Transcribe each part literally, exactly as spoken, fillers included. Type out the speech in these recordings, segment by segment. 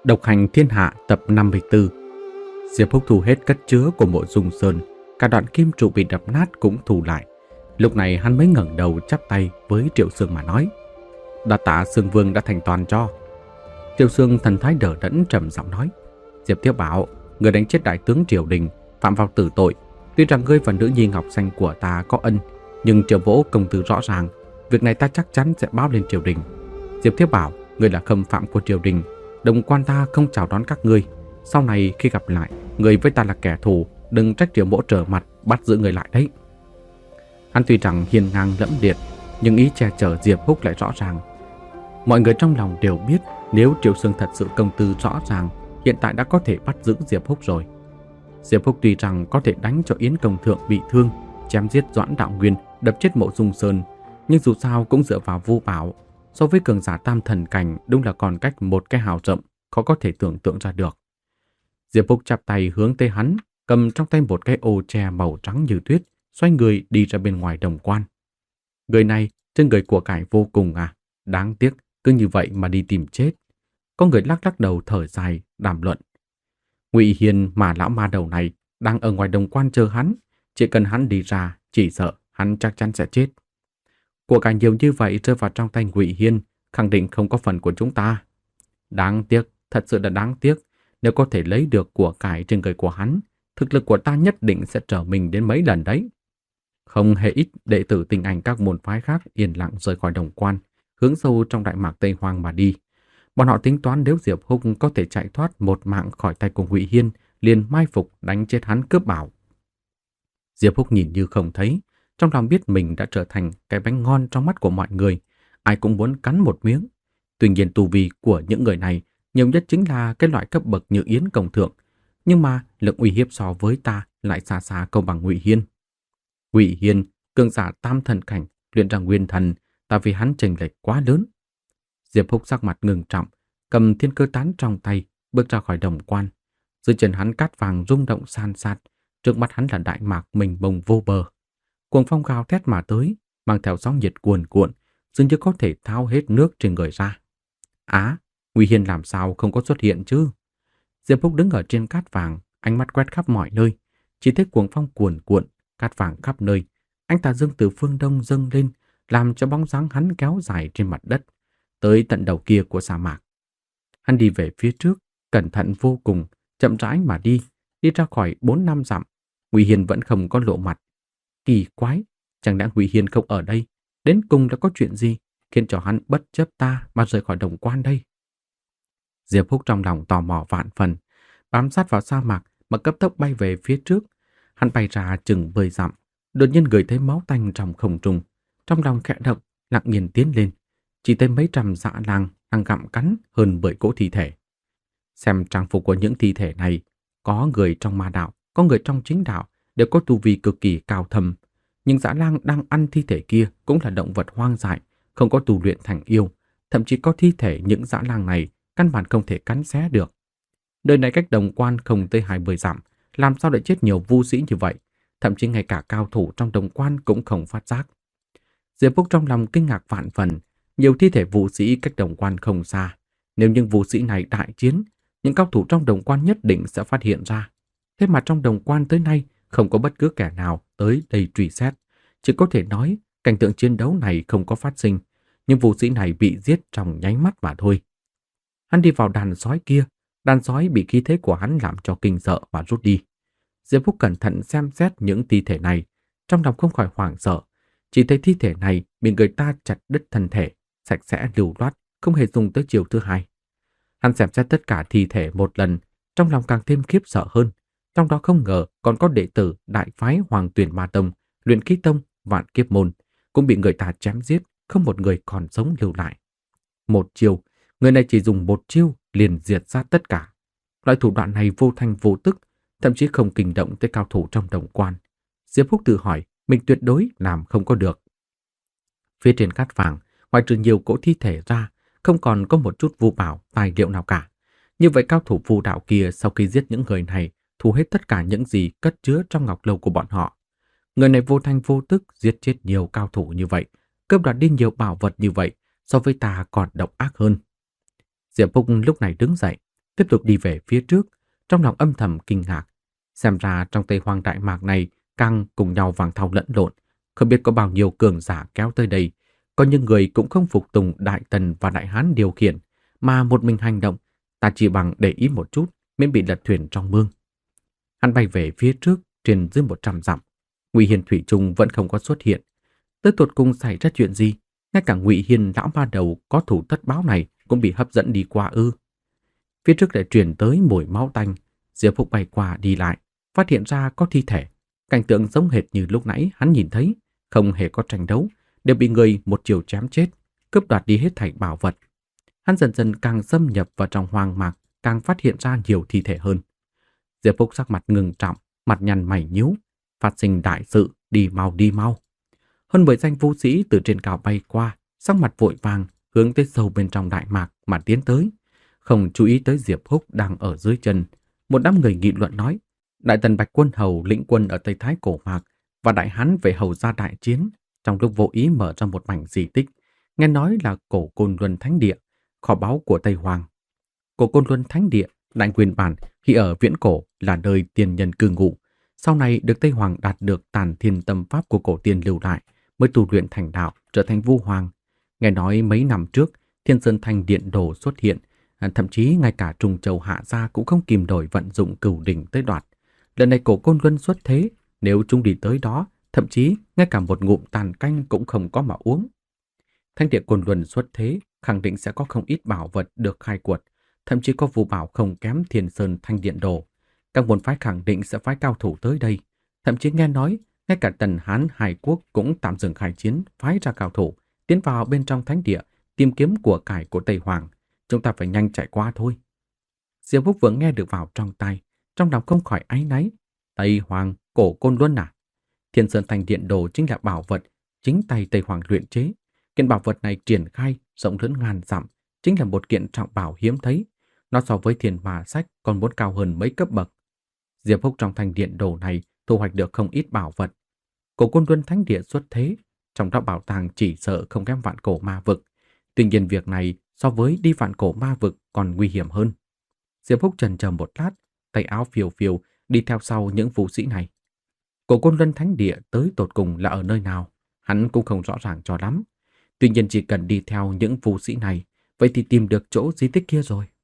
Độc hành thiên hạ tập năm mươi tư. Diệp Húc thu hết cất chứa của mộ Dung Sơn, cả đoạn kim trụ bị đập nát cũng thu lại. Lúc này hắn mới ngẩng đầu chắp tay với Triệu Sương mà nói: "Đa tạ Sương Vương đã thành toàn cho." Triệu Sương thần thái đờ đẫn trầm giọng nói: "Diệp Thiếu Bảo, người đánh chết đại tướng triều đình, phạm vào tử tội. Tuy rằng ngươi và nữ nhi Ngọc Xanh của ta có ân, nhưng Triệu Vỗ công tử rõ ràng, việc này ta chắc chắn sẽ báo lên triều đình. Diệp Thiếu Bảo, ngươi là khâm phạm của triều đình, đồng quan ta không chào đón các ngươi. Sau này khi gặp lại, người với ta là kẻ thù, đừng trách Triệu Mỗ trở mặt bắt giữ người lại đấy." Hắn tuy rằng hiên ngang lẫm liệt, nhưng ý che chở Diệp Húc lại rõ ràng. Mọi người trong lòng đều biết, nếu Triệu Sương thật sự công tư rõ ràng, hiện tại đã có thể bắt giữ Diệp Húc rồi. Diệp Húc tuy rằng có thể đánh cho Yến Công Thượng bị thương, chém giết Doãn Đạo Nguyên, đập chết Mộ Dung Sơn, nhưng dù sao cũng dựa vào Vu Bảo, so với cường giả tam thần cảnh đúng là còn cách một cái hào rộng, khó có thể tưởng tượng ra được. Diệp Húc chắp tay hướng tới hắn, cầm trong tay một cái ô tre màu trắng như tuyết, xoay người đi ra bên ngoài đồng quan. Người này trên người của cải vô cùng à, đáng tiếc cứ như vậy mà đi tìm chết. Có người lắc lắc đầu thở dài, đàm luận: Ngụy Hiền mà lão ma đầu này đang ở ngoài đồng quan chờ hắn, chỉ cần hắn đi ra, chỉ sợ hắn chắc chắn sẽ chết. Của cải nhiều như vậy rơi vào trong tay Ngụy Hiên, khẳng định không có phần của chúng ta. Đáng tiếc, thật sự là đáng tiếc. Nếu có thể lấy được của cải trên người của hắn, thực lực của ta nhất định sẽ trở mình đến mấy lần đấy. Không hề ít đệ tử tinh anh các môn phái khác yên lặng rời khỏi đồng quan, hướng sâu trong đại mạc Tây Hoang mà đi. Bọn họ tính toán nếu Diệp Húc có thể chạy thoát một mạng khỏi tay của Ngụy Hiên, liền mai phục đánh chết hắn cướp bảo. Diệp Húc nhìn như không thấy, trong lòng biết mình đã trở thành cái bánh ngon trong mắt của mọi người, ai cũng muốn cắn một miếng. Tuy nhiên tu vi của những người này nhiều nhất chính là cái loại cấp bậc như Yến Công Thượng, nhưng mà lực uy hiếp so với ta lại xa xa không bằng Ngụy Hiên. Ngụy Hiên, cường giả tam thần cảnh, luyện ra nguyên thần, ta vì hắn chênh lệch quá lớn. Diệp Húc sắc mặt ngưng trọng, cầm thiên cơ tán trong tay, bước ra khỏi đồng quan. Dưới chân hắn cát vàng rung động san sát, trước mắt hắn là đại mạc mênh mông vô bờ. Cuồng phong gào thét mà tới, mang theo sóng nhiệt cuồn cuộn, dường như có thể tháo hết nước trên người ra. Á, Ngụy Hiên làm sao không có xuất hiện chứ? Diệp Húc đứng ở trên cát vàng, ánh mắt quét khắp mọi nơi, chỉ thấy cuồng phong cuồn cuộn, cát vàng khắp nơi. Ánh tà dương từ phương đông dâng lên, làm cho bóng dáng hắn kéo dài trên mặt đất, tới tận đầu kia của sa mạc. Hắn đi về phía trước, cẩn thận vô cùng, chậm rãi mà đi, đi ra khỏi bốn năm dặm. Ngụy Hiên vẫn không có lộ mặt. Kỳ quái, chẳng lẽ Ngụy Hiên không ở đây? Đến cùng đã có chuyện gì khiến cho hắn bất chấp ta mà rời khỏi đồng quan đây? Diệp Húc trong lòng tò mò vạn phần, bám sát vào sa mạc mà cấp tốc bay về phía trước. Hắn bay ra chừng mười dặm, đột nhiên ngửi thấy máu tanh trong không trung, trong lòng khẽ động, lặng nhìn tiến lên, chỉ thấy mấy trăm dã lang đang gặm cắn hơn mười cỗ thi thể. Xem trang phục của những thi thể này, có người trong ma đạo, có người trong chính đạo, đều có tu vi cực kỳ cao thâm, nhưng dã lang đang ăn thi thể kia cũng là động vật hoang dại, không có tu luyện thành yêu, thậm chí có thi thể những dã lang này căn bản không thể cắn xé được. Nơi này cách đồng quan không tới hai mươi dặm, làm sao lại chết nhiều vu sĩ như vậy? Thậm chí ngay cả cao thủ trong đồng quan cũng không phát giác. Diệp Húc trong lòng kinh ngạc vạn phần, nhiều thi thể vu sĩ cách đồng quan không xa. Nếu những vu sĩ này đại chiến, những cao thủ trong đồng quan nhất định sẽ phát hiện ra. Thế mà trong đồng quan tới nay không có bất cứ kẻ nào tới đây truy xét. Chỉ có thể nói cảnh tượng chiến đấu này không có phát sinh, nhưng vu sĩ này bị giết trong nháy mắt mà thôi. Hắn đi vào đàn sói kia, đàn sói bị khí thế của hắn làm cho kinh sợ và rút đi. Diệp Húc cẩn thận xem xét những thi thể này, trong lòng không khỏi hoảng sợ, chỉ thấy thi thể này bị người ta chặt đứt thân thể, sạch sẽ lưu loát, không hề dùng tới chiều thứ hai. Hắn xem xét tất cả thi thể một lần, trong lòng càng thêm khiếp sợ hơn, trong đó không ngờ còn có đệ tử đại phái Hoàng Tuyền Ma Tông, Luyện Khí Tông, Vạn Kiếp Môn cũng bị người ta chém giết, không một người còn sống lưu lại. Một chiêu, người này chỉ dùng một chiêu liền diệt sát tất cả. Loại thủ đoạn này vô thanh vô tức, thậm chí không kinh động tới cao thủ trong đồng quan. Diệp Húc tự hỏi mình tuyệt đối làm không có được. Phía trên cát vàng, ngoài trừ nhiều cỗ thi thể ra, không còn có một chút vu bảo, tài liệu nào cả. Như vậy cao thủ vu đạo kia sau khi giết những người này, thu hết tất cả những gì cất chứa trong ngọc lâu của bọn họ. Người này vô thanh vô tức giết chết nhiều cao thủ như vậy, cướp đoạt đi nhiều bảo vật như vậy, so với ta còn độc ác hơn. Diệp Húc lúc này đứng dậy, tiếp tục đi về phía trước, trong lòng âm thầm kinh ngạc. Xem ra trong Tây Hoang Đại Mạc này càng cùng nhau vàng thau lẫn lộn, không biết có bao nhiêu cường giả kéo tới đây. Có những người cũng không phục tùng Đại Tần và Đại Hán điều khiển, mà một mình hành động, ta chỉ bằng để ý một chút, miễn bị lật thuyền trong mương. Hắn bay về phía trước, trên dưới một trăm dặm. Ngụy Hiên thủy chung vẫn không có xuất hiện. Tới tột cùng xảy ra chuyện gì? Ngay cả Ngụy Hiên lão ba đầu có thủ tất báo này cũng bị hấp dẫn đi qua ư? Phía trước lại truyền tới mùi máu tanh. Diệp Phúc bay qua đi lại, phát hiện ra có thi thể. Cảnh tượng giống hệt như lúc nãy hắn nhìn thấy, không hề có tranh đấu, đều bị người một chiều chém chết, cướp đoạt đi hết thảy bảo vật. Hắn dần dần càng xâm nhập vào trong hoang mạc, càng phát hiện ra nhiều thi thể hơn. Diệp Phúc sắc mặt ngừng trọng, mặt nhăn mày nhíu, phát sinh đại sự, đi mau đi mau. Hơn mười danh vũ sĩ từ trên cao bay qua, sắc mặt vội vàng, hướng tới sâu bên trong đại mạc mà tiến tới. Không chú ý tới Diệp Húc đang ở dưới chân. Một đám người nghị luận nói, Đại Tần Bạch Quân Hầu lĩnh quân ở Tây Thái Cổ Mạc và Đại Hán về hầu ra đại chiến, trong lúc vô ý mở ra một mảnh di tích, nghe nói là Cổ Côn Luân Thánh Địa, kho báu của Tây Hoàng. Cổ Côn Luân Thánh Địa, đại nguyên bản khi ở viễn cổ là nơi tiền nhân cư ngụ, sau này được Tây Hoàng đạt được Tàn Thiên Tâm Pháp của cổ tiên lưu lại, mới tu luyện thành đạo, trở thành Vu Hoàng. Nghe nói mấy năm trước, Thiên Sơn Thành Điện Đồ xuất hiện, thậm chí ngay cả Trung Châu Hạ Gia cũng không kìm nổi vận dụng cửu đỉnh tới đoạt. Lần này Cổ Côn Luân xuất thế, nếu chúng đi tới đó, thậm chí ngay cả một ngụm tàn canh cũng không có mà uống. Thánh địa Côn Luân xuất thế, khẳng định sẽ có không ít bảo vật được khai quật, thậm chí có phù bảo không kém Thiên Sơn Thanh Điện Đồ. Các môn phái khẳng định sẽ phái cao thủ tới đây, thậm chí nghe nói ngay cả Tần Hán hai quốc cũng tạm dừng khai chiến, phái ra cao thủ tiến vào bên trong thánh địa tìm kiếm của cải của Tây Hoàng. Chúng ta phải nhanh chạy qua thôi. Diệp Phúc vừa nghe được vào trong tai, trong lòng không khỏi áy náy. Tây Hoàng, Cổ Côn Luân à? Thiên Sơn Thành Điện Đồ chính là bảo vật chính tay Tây Hoàng luyện chế. Kiện bảo vật này triển khai rộng lớn ngàn dặm, chính là một kiện trọng bảo hiếm thấy. Nó so với Thiên Ma Sách còn muốn cao hơn mấy cấp bậc. Diệp Phúc trong Thành Điện Đồ này thu hoạch được không ít bảo vật. Cổ Côn Luân Thánh Địa xuất thế, trong đó bảo tàng chỉ sợ không kém Vạn Cổ Ma Vực. Tuy nhiên việc này so với đi Vạn Cổ Ma Vực còn nguy hiểm hơn. Diệp Phúc chần chờ một lát, tay áo phiêu phiêu đi theo sau những vũ sĩ này. Cổ Côn Luân Thánh Địa tới tột cùng là ở nơi nào, hắn cũng không rõ ràng cho lắm. Tuy nhiên chỉ cần đi theo những vũ sĩ này, vậy thì tìm được chỗ di tích kia rồi.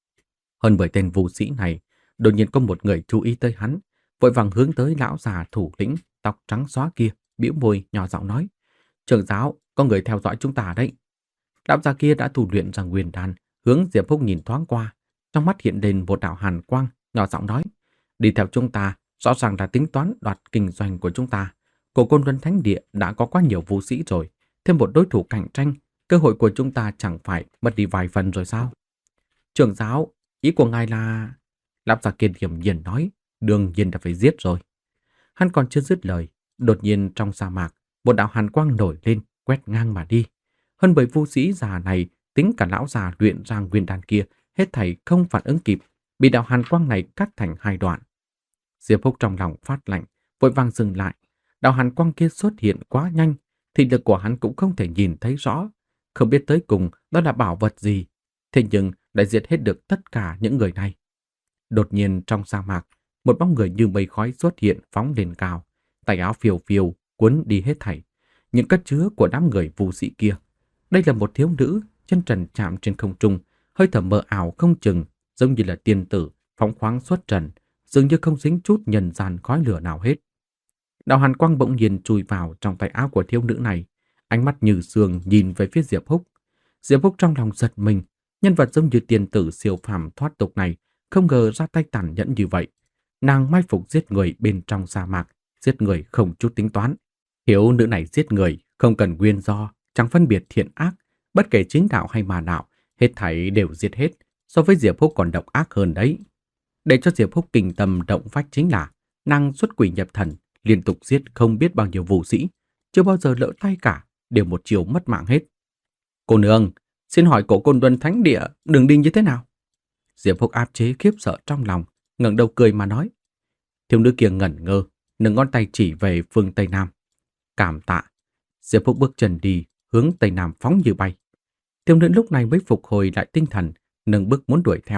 Hơn bởi tên vũ sĩ này, đột nhiên có một người chú ý tới hắn, vội vàng hướng tới lão già thủ lĩnh tóc trắng xóa kia, bĩu môi nhỏ giọng nói: "Trưởng giáo, có người theo dõi chúng ta đấy." Lão già kia đã tu luyện ra nguyên đan, hướng Diệp Phúc nhìn thoáng qua, trong mắt hiện lên một đạo hàn quang, nhỏ giọng nói: "Đi theo chúng ta, rõ ràng là tính toán đoạt kinh doanh của chúng ta. Cổ Côn Luân Thánh Địa đã có quá nhiều vũ sĩ rồi, thêm một đối thủ cạnh tranh, cơ hội của chúng ta chẳng phải mất đi vài phần rồi sao?" "Trưởng giáo, ý của ngài là..." Lão già kia hiểm nhiên nói: "Đương nhiên đã phải giết rồi." Hắn còn chưa dứt lời, đột nhiên trong sa mạc, một đạo hàn quang nổi lên, quét ngang mà đi. Hơn bởi vũ sĩ già này, tính cả lão già luyện ra nguyên đan kia, hết thảy không phản ứng kịp, bị đạo hàn quang này cắt thành hai đoạn. Diệp Phúc trong lòng phát lạnh, vội vàng dừng lại. Đạo hàn quang kia xuất hiện quá nhanh, thị lực của hắn cũng không thể nhìn thấy rõ, không biết tới cùng đó là bảo vật gì. Thế nhưng đã diệt hết được tất cả những người này. Đột nhiên trong sa mạc, một bóng người như mây khói xuất hiện phóng lên cao, tay áo phiêu phiêu cuốn đi hết thảy những cất chứa của đám người vũ sĩ kia. Đây là một thiếu nữ, chân trần chạm trên không trung, hơi thở mờ ảo không chừng, giống như là tiên tử phóng khoáng xuất trần, dường như không dính chút nhân gian khói lửa nào hết. Đạo hàn quang bỗng nhiên chui vào trong tay áo của thiếu nữ này, ánh mắt như sương nhìn về phía Diệp Húc. Diệp Húc trong lòng giật mình, nhân vật giống như tiên tử siêu phàm thoát tục này không ngờ ra tay tàn nhẫn như vậy. Nàng mai phục giết người bên trong sa mạc, giết người không chút tính toán. Thiếu nữ này giết người không cần nguyên do, chẳng phân biệt thiện ác, bất kể chính đạo hay ma đạo, hết thảy đều giết hết, so với Diệp Húc còn độc ác hơn đấy. Để cho Diệp Húc kinh tâm động phách chính là nàng xuất quỷ nhập thần, liên tục giết không biết bao nhiêu vũ sĩ, chưa bao giờ lỡ tay cả, đều một chiều mất mạng hết. "Cô nương, xin hỏi Cổ Côn Luân Thánh Địa đường đi như thế nào?" Diệp Húc áp chế khiếp sợ trong lòng, ngẩng đầu cười mà nói. Thiếu nữ kia ngẩn ngơ, nâng ngón tay chỉ về phương Tây Nam. "Cảm tạ." Diệp Húc bước chân đi, hướng Tây Nam phóng như bay. Thiếu nữ lúc này mới phục hồi lại tinh thần, nâng bước muốn đuổi theo.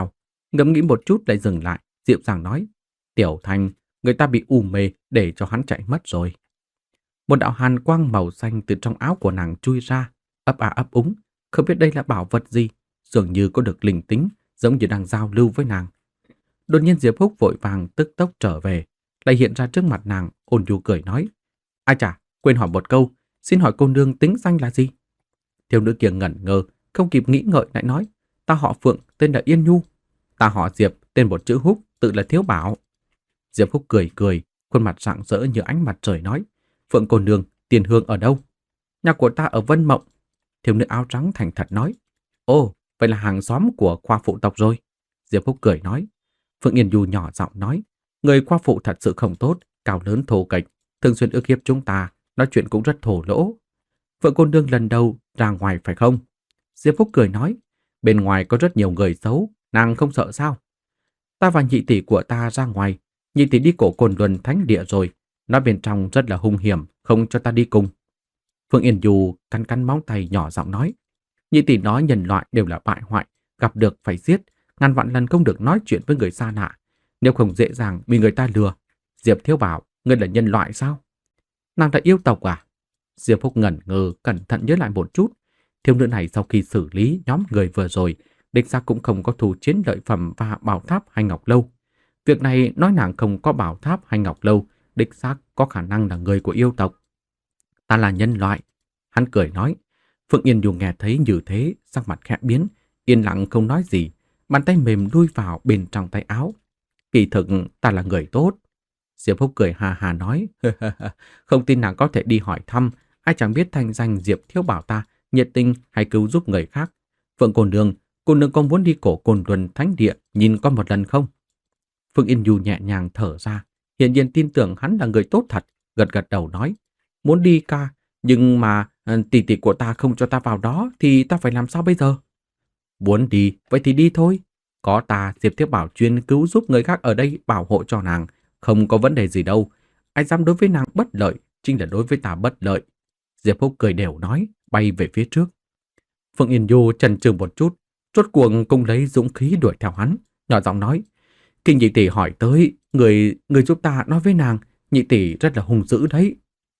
Ngẫm nghĩ một chút lại dừng lại, dịu dàng nói, Tiểu Thanh, người ta bị u mê để cho hắn chạy mất rồi. Một đạo hàn quang màu xanh từ trong áo của nàng chui ra, ấp à ấp úng, không biết đây là bảo vật gì, dường như có được linh tính, giống như đang giao lưu với nàng. Đột nhiên Diệp Húc vội vàng tức tốc trở về, lại hiện ra trước mặt nàng, ôn nhu cười nói, ai chà, quên hỏi một câu, xin hỏi cô nương tính danh là gì? Thiếu nữ kia ngẩn ngơ, không kịp nghĩ ngợi lại nói, ta họ Phượng, tên là Yên Nhu. Ta họ Diệp, tên một chữ Húc, tự là Thiếu Bảo. Diệp Húc cười cười, khuôn mặt rạng rỡ như ánh mặt trời nói, Phượng cô nương, tiền hương ở đâu? Nhà của ta ở Vân Mộng. Thiếu nữ áo trắng thành thật nói, ồ, vậy là hàng xóm của khoa phụ tộc rồi. Diệp Húc cười nói. Phượng Yên Du nhỏ giọng nói, người khoa phụ thật sự không tốt, cao lớn thô kệch, thường xuyên ức hiếp chúng ta, nói chuyện cũng rất thổ lỗ. Phượng cô nương lần đầu ra ngoài phải không? Diệp Húc cười nói, bên ngoài có rất nhiều người xấu, nàng không sợ sao? Ta và nhị tỷ của ta ra ngoài, nhị tỷ đi cổ Cồn Luân Thánh Địa rồi, nó bên trong rất là hung hiểm, không cho ta đi cùng. Phượng Yên Du cắn cắn móng tay nhỏ giọng nói, nhị tỷ nói nhân loại đều là bại hoại, gặp được phải giết, ngàn vạn lần không được nói chuyện với người xa lạ, nếu không dễ dàng bị người ta lừa. Diệp Thiếu Bảo, ngươi là nhân loại sao? Nàng đã yêu tộc à? Diệp Húc ngẩn ngơ, cẩn thận nhớ lại một chút. Thiếu nữ này sau khi xử lý nhóm người vừa rồi, đích xác cũng không có thù chiến lợi phẩm và bảo tháp hay ngọc lâu. Việc này nói nàng không có bảo tháp hay ngọc lâu, đích xác có khả năng là người của yêu tộc. Ta là nhân loại. Hắn cười nói. Phượng Yên Du nghe thấy như thế, sắc mặt khẽ biến, yên lặng không nói gì, bàn tay mềm lui vào bên trong tay áo. Kỳ thực ta là người tốt. Diệp Húc cười hà hà nói, không tin nàng có thể đi hỏi thăm, ai chẳng biết thanh danh Diệp Thiếu Bảo ta nhiệt tình hay cứu giúp người khác. Phượng cô nương, cô nương có muốn đi cổ Cồn Luân Thánh Địa nhìn con một lần không? Phượng Yên Du nhẹ nhàng thở ra, hiển nhiên tin tưởng hắn là người tốt thật, gật gật đầu nói, muốn đi ca, nhưng mà tỷ tỷ của ta không cho ta vào đó thì ta phải làm sao bây giờ? Muốn đi, vậy thì đi thôi. Có ta, Diệp Thiếu Bảo chuyên cứu giúp người khác ở đây bảo hộ cho nàng, không có vấn đề gì đâu. Ai dám đối với nàng bất lợi, chính là đối với ta bất lợi. Diệp Húc cười đều nói, bay về phía trước. Phượng Yên Du chần chừ một chút, rốt cuộc cũng lấy dũng khí đuổi theo hắn, nhỏ giọng nói, Kinh nhị tỷ hỏi tới, người người giúp ta nói với nàng, nhị tỷ rất là hung dữ đấy.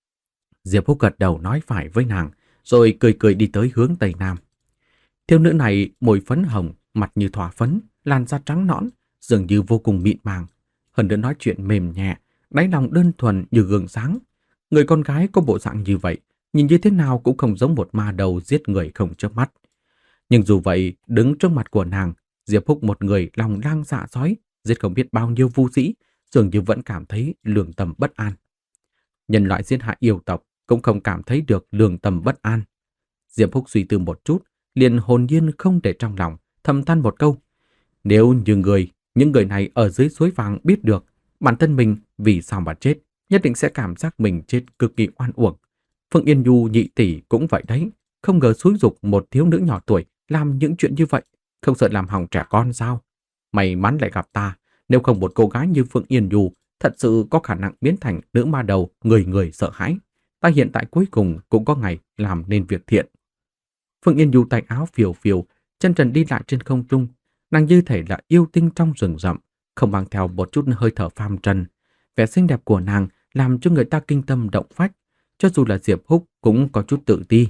Diệp Húc gật đầu nói phải với nàng, rồi cười cười đi tới hướng Tây Nam. Thiếu nữ này môi phấn hồng, mặt như thỏa phấn, làn da trắng nõn, dường như vô cùng mịn màng. Hơn nữa nói chuyện mềm nhẹ, đáy lòng đơn thuần như gương sáng. Người con gái có bộ dạng như vậy, nhìn như thế nào cũng không giống một ma đầu giết người không chớp mắt. Nhưng dù vậy, đứng trước mặt của nàng, Diệp Húc một người lòng lang dạ sói, giết không biết bao nhiêu vu sĩ, dường như vẫn cảm thấy lương tâm bất an. Nhân loại giết hại yêu tộc cũng không cảm thấy được lương tâm bất an. Diệp Húc suy tư một chút, liền hồn nhiên không để trong lòng, thầm than một câu. Nếu như người, những người này ở dưới suối vàng biết được bản thân mình vì sao mà chết, nhất định sẽ cảm giác mình chết cực kỳ oan uổng. Phượng Yên Du nhị tỷ cũng vậy đấy, không ngờ xúi giục một thiếu nữ nhỏ tuổi làm những chuyện như vậy, không sợ làm hỏng trẻ con sao? May mắn lại gặp ta, nếu không một cô gái như Phượng Yên Du thật sự có khả năng biến thành nữ ma đầu người người sợ hãi. Ta hiện tại cuối cùng cũng có ngày làm nên việc thiện. Phượng Yên Du tay áo phiêu phiêu, chân trần đi lại trên không trung, nàng như thể là yêu tinh trong rừng rậm, không mang theo một chút hơi thở phàm trần. Vẻ xinh đẹp của nàng làm cho người ta kinh tâm động phách, cho dù là Diệp Húc cũng có chút tự ti.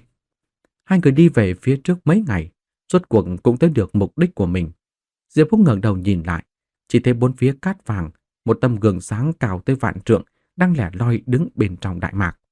Hai người đi về phía trước mấy ngày, rốt cuộc cũng tới được mục đích của mình. Diệp Húc ngẩng đầu nhìn lại, chỉ thấy bốn phía cát vàng, một tấm gương sáng cao tới vạn trượng đang lẻ loi đứng bên trong đại mạc.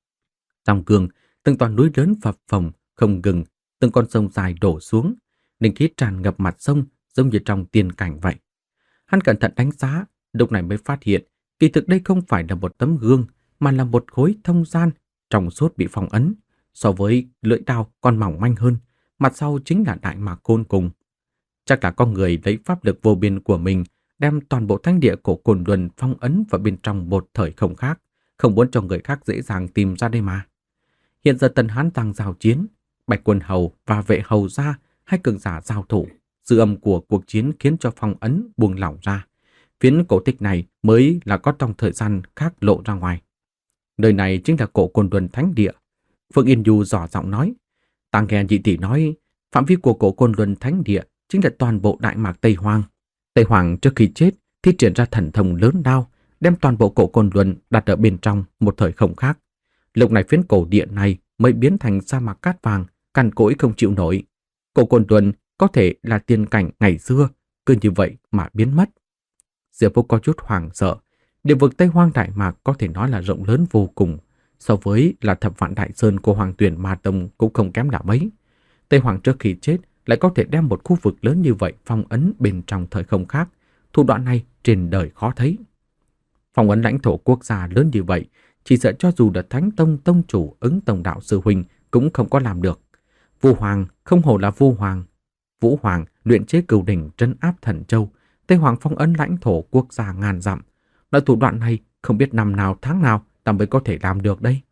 Trong gương, từng toàn núi lớn phập phồng không ngừng, từng con sông dài đổ xuống, linh khí tràn ngập mặt sông giống như trong tiên cảnh vậy. Hắn cẩn thận đánh giá, lúc này mới phát hiện, kỳ thực đây không phải là một tấm gương, mà là một khối thông gian trong suốt bị phong ấn, so với lưỡi đao còn mỏng manh hơn, mặt sau chính là đại mạc khôn cùng. Chắc là con người lấy pháp lực vô biên của mình đem toàn bộ thánh địa cổ Cồn Luân phong ấn vào bên trong một thời không khác, không muốn cho người khác dễ dàng tìm ra đây mà. Hiện giờ Tần Hán đang giao chiến, Bạch Quân Hầu và Vệ Hầu gia hai cường giả giao thủ, dư âm của cuộc chiến khiến cho phong ấn buông lỏng ra. Phiến cổ tích này mới là có trong thời gian khác lộ ra ngoài. Nơi này chính là cổ Cồn Luân Thánh Địa. Phượng Yên Du dò giọng nói, ta nghe nhị tỷ nói, phạm vi của cổ Cồn Luân Thánh Địa chính là toàn bộ Đại Mạc Tây Hoang. Tây Hoàng trước khi chết thi triển ra thần thông lớn đao, đem toàn bộ cổ Côn Luân đặt ở bên trong một thời không khác. Lúc này phiến cổ địa này mới biến thành sa mạc cát vàng, cằn cỗi không chịu nổi. Cổ Côn Luân có thể là tiên cảnh ngày xưa, cứ như vậy mà biến mất. Diệp Phúc có chút hoảng sợ. Địa vực Tây Hoang Đại Mạc có thể nói là rộng lớn vô cùng, so với là Thập Vạn Đại Sơn của Hoàng Tuyền Ma Tông cũng không kém là mấy. Tây Hoàng trước khi chết lại có thể đem một khu vực lớn như vậy phong ấn bên trong thời không khác, thủ đoạn này trên đời khó thấy. Phong ấn lãnh thổ quốc gia lớn như vậy, chỉ sợ cho dù là Thánh Tông Tông chủ Ứng Tông Đạo Sư Huynh cũng không có làm được. Vu Hoàng không hổ là Vu Hoàng. Vũ Hoàng luyện chế cửu đỉnh trấn áp Thần Châu, Tây Hoàng phong ấn lãnh thổ quốc gia ngàn dặm. Loại thủ đoạn này không biết năm nào tháng nào ta mới có thể làm được đây.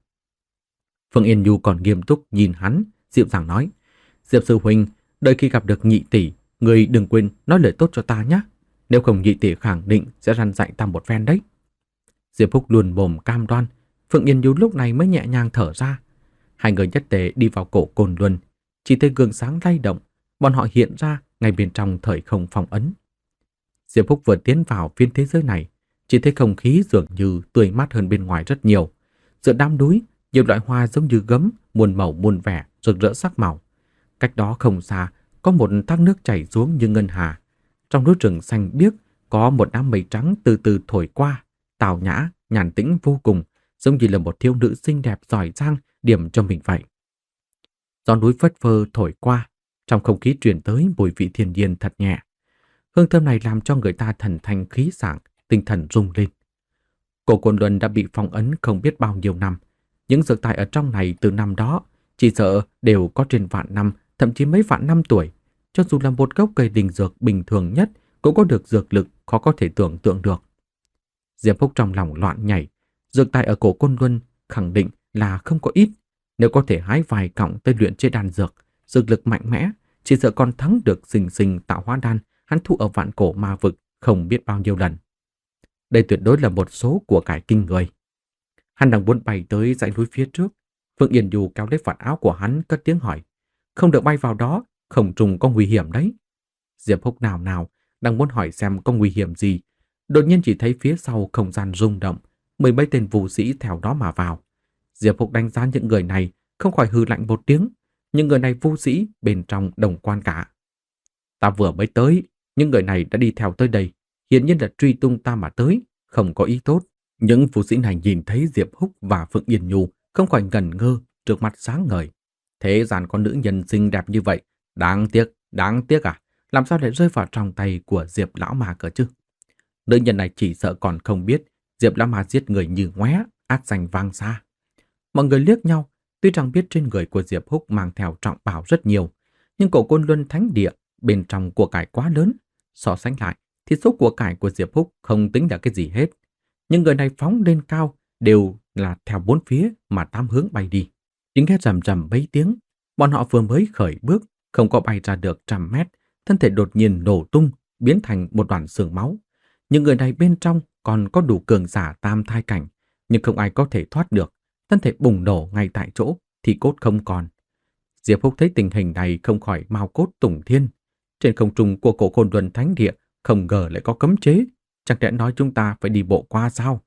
Phương Yên Nhu còn nghiêm túc nhìn hắn, dịu dàng nói: Diệp Sư Huynh, đợi khi gặp được nhị tỷ, người đừng quên nói lời tốt cho ta nhé. Nếu không nhị tỷ khẳng định sẽ răn dạy ta một phen đấy. Diệp Phúc luôn mồm cam đoan. Phương Yên Nhu lúc này mới nhẹ nhàng thở ra. Hai người nhất tề đi vào cổ Côn Luân, chỉ thấy gương sáng lay động, bọn họ hiện ra ngay bên trong thời không phong ấn. Diệp Phúc vừa tiến vào phiên thế giới này, chỉ thấy không khí dường như tươi mát hơn bên ngoài rất nhiều. Giữa đám núi, nhiều loại hoa giống như gấm, muôn màu muôn vẻ, rực rỡ sắc màu. Cách đó không xa, có một thác nước chảy xuống như ngân hà. Trong núi rừng xanh biếc, có một đám mây trắng từ từ thổi qua, tào nhã, nhàn tĩnh vô cùng, giống như là một thiếu nữ xinh đẹp giỏi giang điểm cho mình vậy. Gió núi phất phơ thổi qua, trong không khí truyền tới mùi vị thiên nhiên thật nhẹ. Hương thơm này làm cho người ta thần thanh khí sảng, tinh thần rung lên. Cổ Côn Luân đã bị phong ấn không biết bao nhiêu năm. Những dược tài ở trong này từ năm đó, chỉ sợ đều có trên vạn năm, thậm chí mấy vạn năm tuổi. Cho dù là một gốc cây đình dược bình thường nhất, cũng có được dược lực khó có thể tưởng tượng được. Diệp Phúc trong lòng loạn nhảy. Dược tài ở cổ Côn Luân khẳng định là không có ít. Nếu có thể hái vài cọng tới luyện chế đan dược, dược lực mạnh mẽ, chỉ sợ còn thắng được Sinh Sinh tạo hóa đan hắn thu ở vạn cổ ma vực không biết bao nhiêu lần. Đây tuyệt đối là một số của cải kinh người. Hắn đang muốn bay tới dãy núi phía trước. Phương Yên Nhu kéo lấy vạt áo của hắn, cất tiếng hỏi: Không được bay vào đó, không trùng có nguy hiểm đấy. Diệp Phúc nào nào đang muốn hỏi xem có nguy hiểm gì, đột nhiên chỉ thấy phía sau không gian rung động, mười mấy tên vũ sĩ theo đó mà vào. Diệp Phúc đánh giá những người này, không khỏi hừ lạnh một tiếng. Những người này vũ sĩ bên trong đồng quan cả. Ta vừa mới tới, những người này đã đi theo tới đây, hiển nhiên là truy tung ta mà tới, không có ý tốt. Những vũ sĩ này nhìn thấy Diệp Húc và Phượng Yên Nhu không khỏi ngẩn ngơ, trước mặt sáng ngời. Thế gian có nữ nhân xinh đẹp như vậy, đáng tiếc, đáng tiếc à, làm sao lại rơi vào trong tay của Diệp lão ma cơ chứ? Nữ nhân này chỉ sợ còn không biết Diệp lão ma giết người như ngoé, ác danh vang xa. Mọi người liếc nhau, tuy rằng biết trên người của Diệp Húc mang theo trọng bảo rất nhiều, nhưng cổ Côn Luân thánh địa bên trong của cải quá lớn, so sánh lại thì số của cải của Diệp Húc không tính là cái gì hết. Nhưng người này phóng lên cao đều là theo bốn phía mà tám hướng bay đi. Tiếng hét rầm rầm mấy tiếng, bọn họ vừa mới khởi bước, không có bay ra được trăm mét, thân thể đột nhiên nổ tung, biến thành một đoàn xương máu. Những người này bên trong còn có đủ cường giả tam thai cảnh, nhưng không ai có thể thoát được, thân thể bùng nổ ngay tại chỗ, thì cốt không còn. Diệp Húc thấy tình hình này không khỏi mau cốt tủng thiên. Trên không trung của cổ Côn Luân thánh địa không ngờ lại có cấm chế, chẳng lẽ nói chúng ta phải đi bộ qua sao?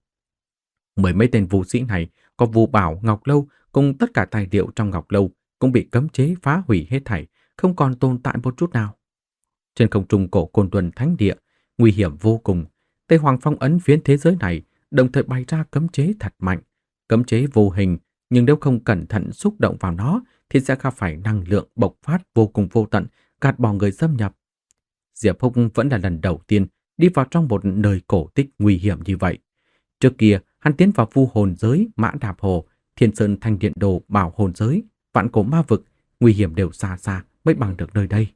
Mười mấy tên vũ sĩ này có Vu Bảo, Ngọc Lâu cùng tất cả tài liệu trong Ngọc Lâu cũng bị cấm chế phá hủy hết thảy, không còn tồn tại một chút nào. Trên không trung cổ Côn Luân thánh địa, nguy hiểm vô cùng. Tây Hoàng phong ấn phiến thế giới này, đồng thời bày ra cấm chế thật mạnh, cấm chế vô hình, nhưng nếu không cẩn thận xúc động vào nó thì sẽ gặp phải năng lượng bộc phát vô cùng vô tận, gạt bỏ người xâm nhập. Diệp Húc vẫn là lần đầu tiên đi vào trong một nơi cổ tích nguy hiểm như vậy. Trước kia, hắn tiến vào Vu hồn giới, Mã Đạp Hồ, Thiên Sơn Thanh Điện Đồ, Bảo hồn giới, Vạn Cổ Ma vực, nguy hiểm đều xa xa mới bằng được nơi đây.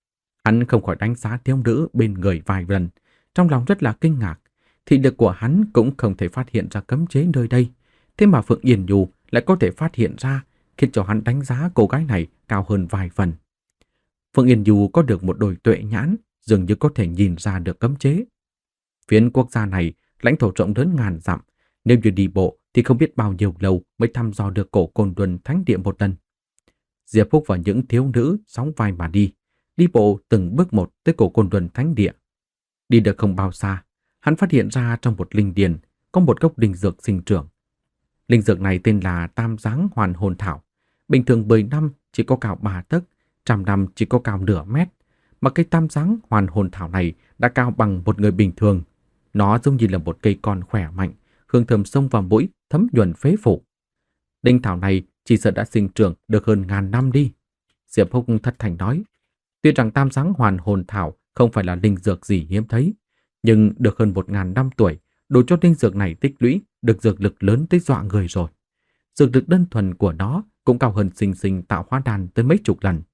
Hắn không khỏi đánh giá thiếu nữ bên người vài lần, trong lòng rất là kinh ngạc. Thị lực của hắn cũng không thể phát hiện ra cấm chế nơi đây, thế mà Phượng Yên Nhu lại có thể phát hiện ra, khiến cho hắn đánh giá cô gái này cao hơn vài phần. Phượng Yên Nhu có được một đôi tuệ nhãn, dường như có thể nhìn ra được cấm chế. Phiến quốc gia này, lãnh thổ rộng lớn ngàn dặm, nếu như đi bộ thì không biết bao nhiêu lâu mới thăm dò được cổ Côn Luân thánh địa một lần. Diệp Phúc và những thiếu nữ sóng vai mà đi, đi bộ từng bước một tới cổ Côn Luân thánh địa. Đi được không bao xa, hắn phát hiện ra trong một linh điền có một gốc linh dược sinh trưởng. Linh dược này tên là Tam Giáng Hoàn Hồn Thảo. Bình thường mười năm chỉ có cao ba tấc, trăm năm chỉ có cao nửa mét. Mà cây Tam Giáng Hoàn Hồn Thảo này đã cao bằng một người bình thường. Nó giống như là một cây con khỏe mạnh, hương thơm xông vào mũi, thấm nhuần phế phủ. Linh thảo này chỉ sợ đã sinh trưởng được hơn ngàn năm đi. Diệp Húc thất thành nói. Tuy rằng Tam Giáng Hoàn Hồn Thảo không phải là linh dược gì hiếm thấy, nhưng được hơn một ngàn năm tuổi, đủ cho linh dược này tích lũy được dược lực lớn tới dọa người rồi. Dược lực đơn thuần của nó cũng cao hơn sinh sinh tạo hóa đan tới mấy chục lần.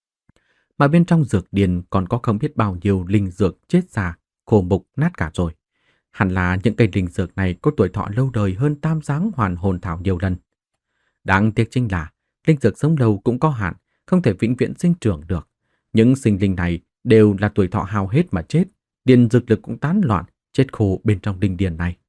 Mà bên trong dược điền còn có không biết bao nhiêu linh dược chết già, khô mục nát cả rồi. Hẳn là những cây linh dược này có tuổi thọ lâu đời hơn Tam Giáng Hoàn Hồn Thảo nhiều lần. Đáng tiếc chính là linh dược sống lâu cũng có hạn, không thể vĩnh viễn sinh trưởng được. Những sinh linh này đều là tuổi thọ hao hết mà chết, điền dược lực cũng tán loạn, chết khô bên trong linh điền này.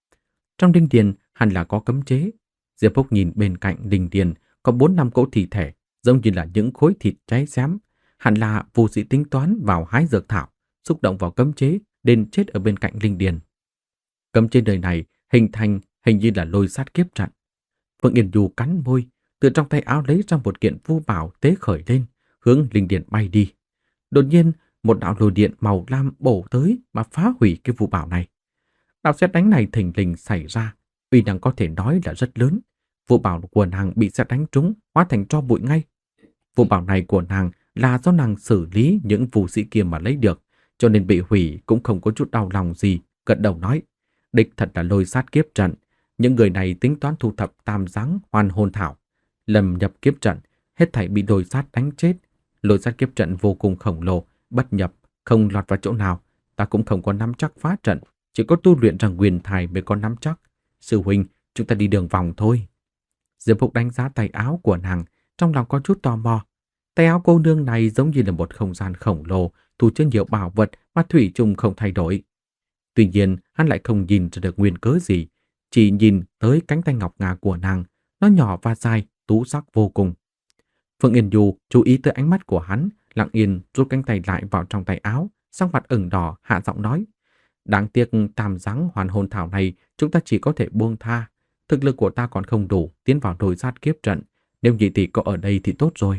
Trong linh điền hẳn là có cấm chế. Diệp Phúc nhìn bên cạnh linh điền có bốn năm cỗ thi thể, giống như là những khối thịt cháy xém. Hẳn là phù sĩ tính toán vào hái dược thảo, xúc động vào cấm chế, nên chết ở bên cạnh linh điền. Cấm chế đời này hình thành hình như là lôi sát kiếp trận. Phượng Yên Du cắn môi, từ trong tay áo lấy ra một kiện vu bảo tế khởi lên, hướng linh điền bay đi. Đột nhiên, một đạo lôi điện màu lam bổ tới mà phá hủy cái vu bảo này. Đạo sét đánh này thình lình xảy ra, uy năng có thể nói là rất lớn. Vu bảo của nàng bị sét đánh trúng, hóa thành tro bụi ngay. Vu bảo này của nàng là do nàng xử lý những phù sĩ kia mà lấy được, cho nên bị hủy cũng không có chút đau lòng gì, gật đầu nói. Đích thật là lôi sát kiếp trận. Những người này tính toán thu thập Tam Giáng Hoàn Hồn Thảo. Lầm nhập kiếp trận, hết thảy bị lôi sát đánh chết. Lôi sát kiếp trận vô cùng khổng lồ, bất nhập, không lọt vào chỗ nào. Ta cũng không có nắm chắc phá trận, chỉ có tu luyện ra nguyên thai mới có nắm chắc. Sư huynh, chúng ta đi đường vòng thôi. Diệp Phúc đánh giá tay áo của nàng, trong lòng có chút tò mò. Tay áo cô nương này giống như là một không gian khổng lồ, thu chứa nhiều bảo vật mà thủy chung không thay đổi. Tuy nhiên, hắn lại không nhìn ra được nguyên cớ gì, chỉ nhìn tới cánh tay ngọc ngà của nàng, nó nhỏ và dài, tú sắc vô cùng. Phượng Yên Du chú ý tới ánh mắt của hắn, lặng yên rút cánh tay lại vào trong tay áo, sắc mặt ửng đỏ, hạ giọng nói. Đáng tiếc Tam Giáng Hoàn Hồn Thảo này chúng ta chỉ có thể buông tha. Thực lực của ta còn không đủ tiến vào đồi sát kiếp trận, nếu nhị tỷ có ở đây thì tốt rồi.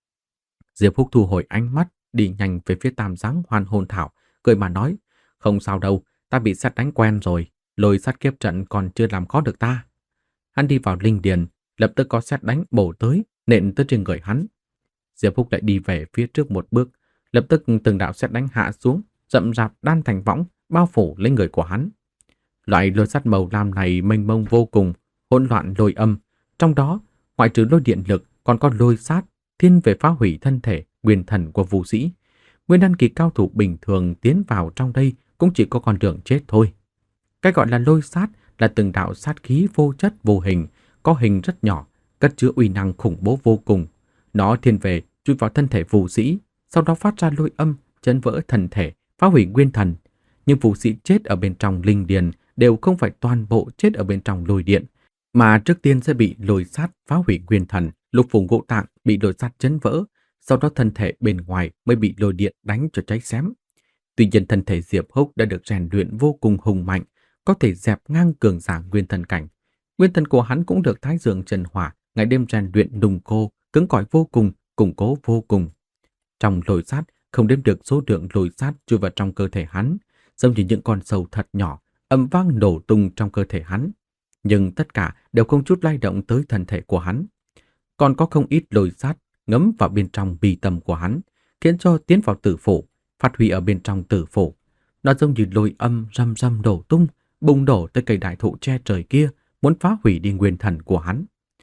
Diệp Phúc thu hồi ánh mắt, đi nhanh về phía Tam Giáng Hoàn Hồn Thảo, cười mà nói. Không sao đâu, ta bị sát đánh quen rồi, lôi sát kiếp trận còn chưa làm khó được ta. Hắn đi vào linh điền, lập tức có sét đánh bổ tới, nện tới trên người hắn. Diệp Phúc lại đi về phía trước một bước, lập tức từng đạo sét đánh hạ xuống, rậm rạp đan thành võng, bao phủ lên người của hắn. Loại lôi sát màu lam này mênh mông vô cùng, hỗn loạn lôi âm, trong đó ngoại trừ lôi điện lực còn có lôi sát, thiên về phá hủy thân thể, nguyên thần của vũ sĩ. Nguyên đan kỳ cao thủ bình thường tiến vào trong đây cũng chỉ có con đường chết thôi. Cái gọi là lôi sát là từng đạo sát khí vô chất vô hình, có hình rất nhỏ, cất chứa uy năng khủng bố vô cùng. Nó thiên về chui vào thân thể vũ sĩ, sau đó phát ra lôi âm, chấn vỡ thân thể, phá hủy nguyên thần. Nhưng vũ sĩ chết ở bên trong linh điền đều không phải toàn bộ chết ở bên trong lôi điện, mà trước tiên sẽ bị lôi sát phá hủy nguyên thần, lục phủ ngũ tạng bị lôi sát chấn vỡ, sau đó thân thể bên ngoài mới bị lôi điện đánh cho cháy xém. Tuy nhiên thân thể Diệp Húc đã được rèn luyện vô cùng hùng mạnh, có thể dẹp ngang cường giả nguyên thần cảnh. Nguyên thần của hắn cũng được Thái Dương Trần Hỏa ngày đêm rèn luyện nung khô, cứng cỏi vô cùng, củng cố vô cùng. Trong lôi sát không đếm được số lượng lôi sát chui vào trong cơ thể hắn, giống như những con sâu thật nhỏ, âm vang nổ tung trong cơ thể hắn. Nhưng tất cả đều không chút lay động tới thân thể của hắn. Còn có không ít lôi sát ngấm vào bên trong bì tâm của hắn, khiến cho tiến vào tử phủ, phát huy ở bên trong tử phủ. Nó giống như lôi âm rầm rầm đổ tung, bùng đổ tới cây đại thụ che trời kia, muốn phá hủy đi nguyên thần của hắn.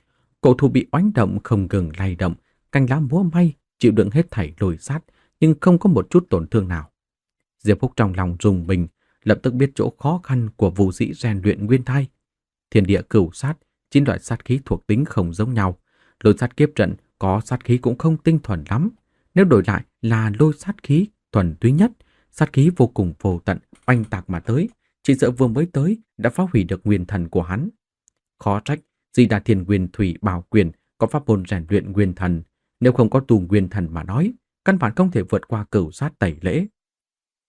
Cổ thụ bị oánh động không ngừng lay động, cành lá múa may, chịu đựng hết thảy lôi sát, nhưng không có một chút tổn thương nào. Diệp Phúc trong lòng rùng mình, lập tức biết chỗ khó khăn của vũ sĩ rèn luyện nguyên thai. Thiên địa cửu sát, chín loại sát khí thuộc tính không giống nhau. Lôi sát kiếp trận có sát khí cũng không tinh thuần lắm. Nếu đổi lại là lôi sát khí thuần túy nhất, sát khí vô cùng vô tận, oanh tạc mà tới, chỉ sợ vừa mới tới đã phá hủy được nguyên thần của hắn. Khó trách, Di Đà Thiên Nguyên Thủy Bảo Quyền có pháp môn rèn luyện nguyên thần, nếu không có tu nguyên thần mà nói, căn bản không thể vượt qua cửu sát tẩy lễ.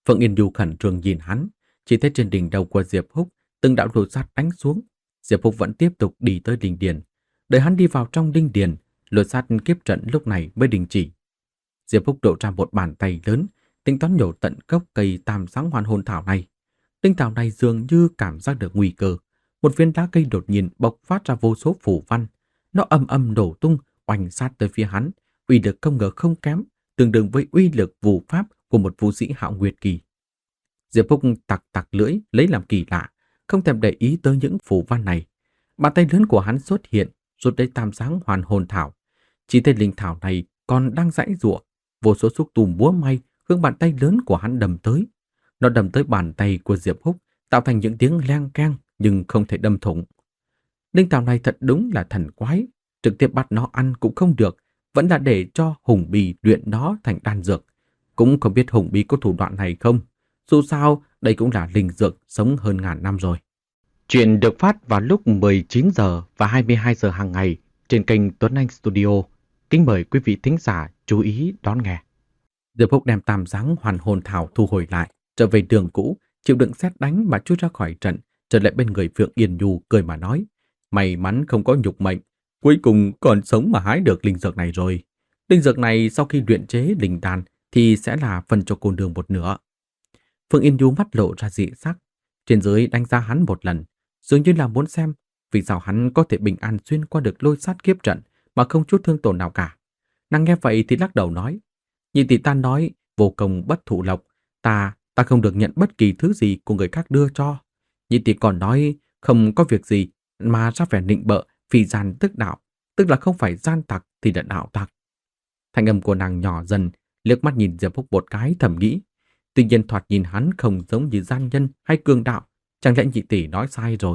Phượng Yên Du khẩn trương nhìn hắn, chỉ thấy trên đỉnh đầu của Diệp Húc từng đạo lôi sát đánh xuống. Diệp Húc vẫn tiếp tục đi tới đình điền. Đợi hắn đi vào trong đình điền, lôi sát kiếp trận lúc này mới đình chỉ. Diệp Húc độ ra một bàn tay lớn, tính toán nhổ tận gốc cây tam sáng hoàn hồn thảo này. Tinh thảo này dường như cảm giác được nguy cơ. Một viên lá cây đột nhiên bộc phát ra vô số phù văn. Nó âm âm nổ tung, oanh sát tới phía hắn. Uy lực không ngờ không kém, tương đương với uy lực phù pháp của một vũ sĩ hạo nguyệt kỳ. Diệp Húc tặc tặc lưỡi lấy làm kỳ lạ, không thèm để ý tới những phù văn này. Bàn tay lớn của hắn xuất hiện, rút lấy tam sáng hoàn hồn thảo. Chỉ thấy linh thảo này còn đang giãy giụa, vô số xúc tu múa may hướng bàn tay lớn của hắn đâm tới. Nó đâm tới bàn tay của Diệp Húc, tạo thành những tiếng leng keng nhưng không thể đâm thủng. Linh thảo này thật đúng là thần quái, trực tiếp bắt nó ăn cũng không được, vẫn là để cho Hùng Bì luyện nó thành đan dược. Cũng không biết Hùng Bì có thủ đoạn này không. Dù sao, đây cũng là linh dược sống hơn ngàn năm rồi. Chuyện được phát vào lúc mười chín giờ và hai mươi hai giờ hàng ngày trên kênh Tuấn Anh Studio. Kính mời quý vị thính giả chú ý đón nghe. Diệp Húc đem tam sáng hoàn hồn thảo thu hồi lại, trở về đường cũ, chịu đựng sét đánh mà chui ra khỏi trận, trở lại bên người Phượng Yên Du cười mà nói: may mắn không có nhục mệnh, cuối cùng còn sống mà hái được linh dược này rồi. Linh dược này sau khi luyện chế linh đan thì sẽ là phần cho cô nương một nửa. Phượng Yên Du mắt lộ ra dị sắc, trên dưới đánh giá hắn một lần, dường như là muốn xem vì sao hắn có thể bình an xuyên qua được lôi sát kiếp trận mà không chút thương tổn nào cả. Nàng nghe vậy thì lắc đầu nói: nhị tỷ ta nói vô công bất thụ lộc, ta ta không được nhận bất kỳ thứ gì của người khác đưa cho. Nhị tỷ còn nói không có việc gì mà ra vẻ nịnh bợ, phi gian tức đạo, tức là không phải gian tặc thì là đạo tặc. Thanh âm của nàng nhỏ dần, liếc mắt nhìn Diệp Húc một cái thầm nghĩ, tuy nhiên thoạt nhìn hắn không giống như gian nhân hay cường đạo, chẳng lẽ nhị tỷ nói sai rồi.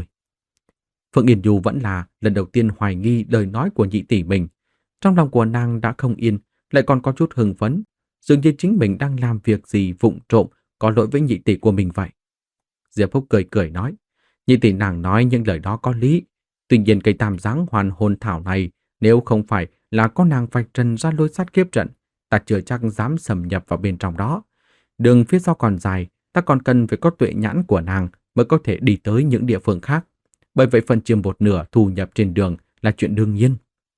Phượng Yên Du vẫn là lần đầu tiên hoài nghi lời nói của nhị tỷ mình. Trong lòng của nàng đã không yên, lại còn có chút hưng phấn, dường như chính mình đang làm việc gì vụng trộm, có lỗi với nhị tỷ của mình vậy. Diệp Húc cười cười nói, nhị tỷ nàng nói những lời đó có lý. Tuy nhiên cây tam dáng hoàn hồn thảo này, nếu không phải là có nàng vạch trần ra lôi sát kiếp trận, ta chưa chắc dám xâm nhập vào bên trong đó. Đường phía sau còn dài, ta còn cần phải có tuệ nhãn của nàng mới có thể đi tới những địa phương khác. Bởi vậy phần chiếm một nửa thu nhập trên đường là chuyện đương nhiên.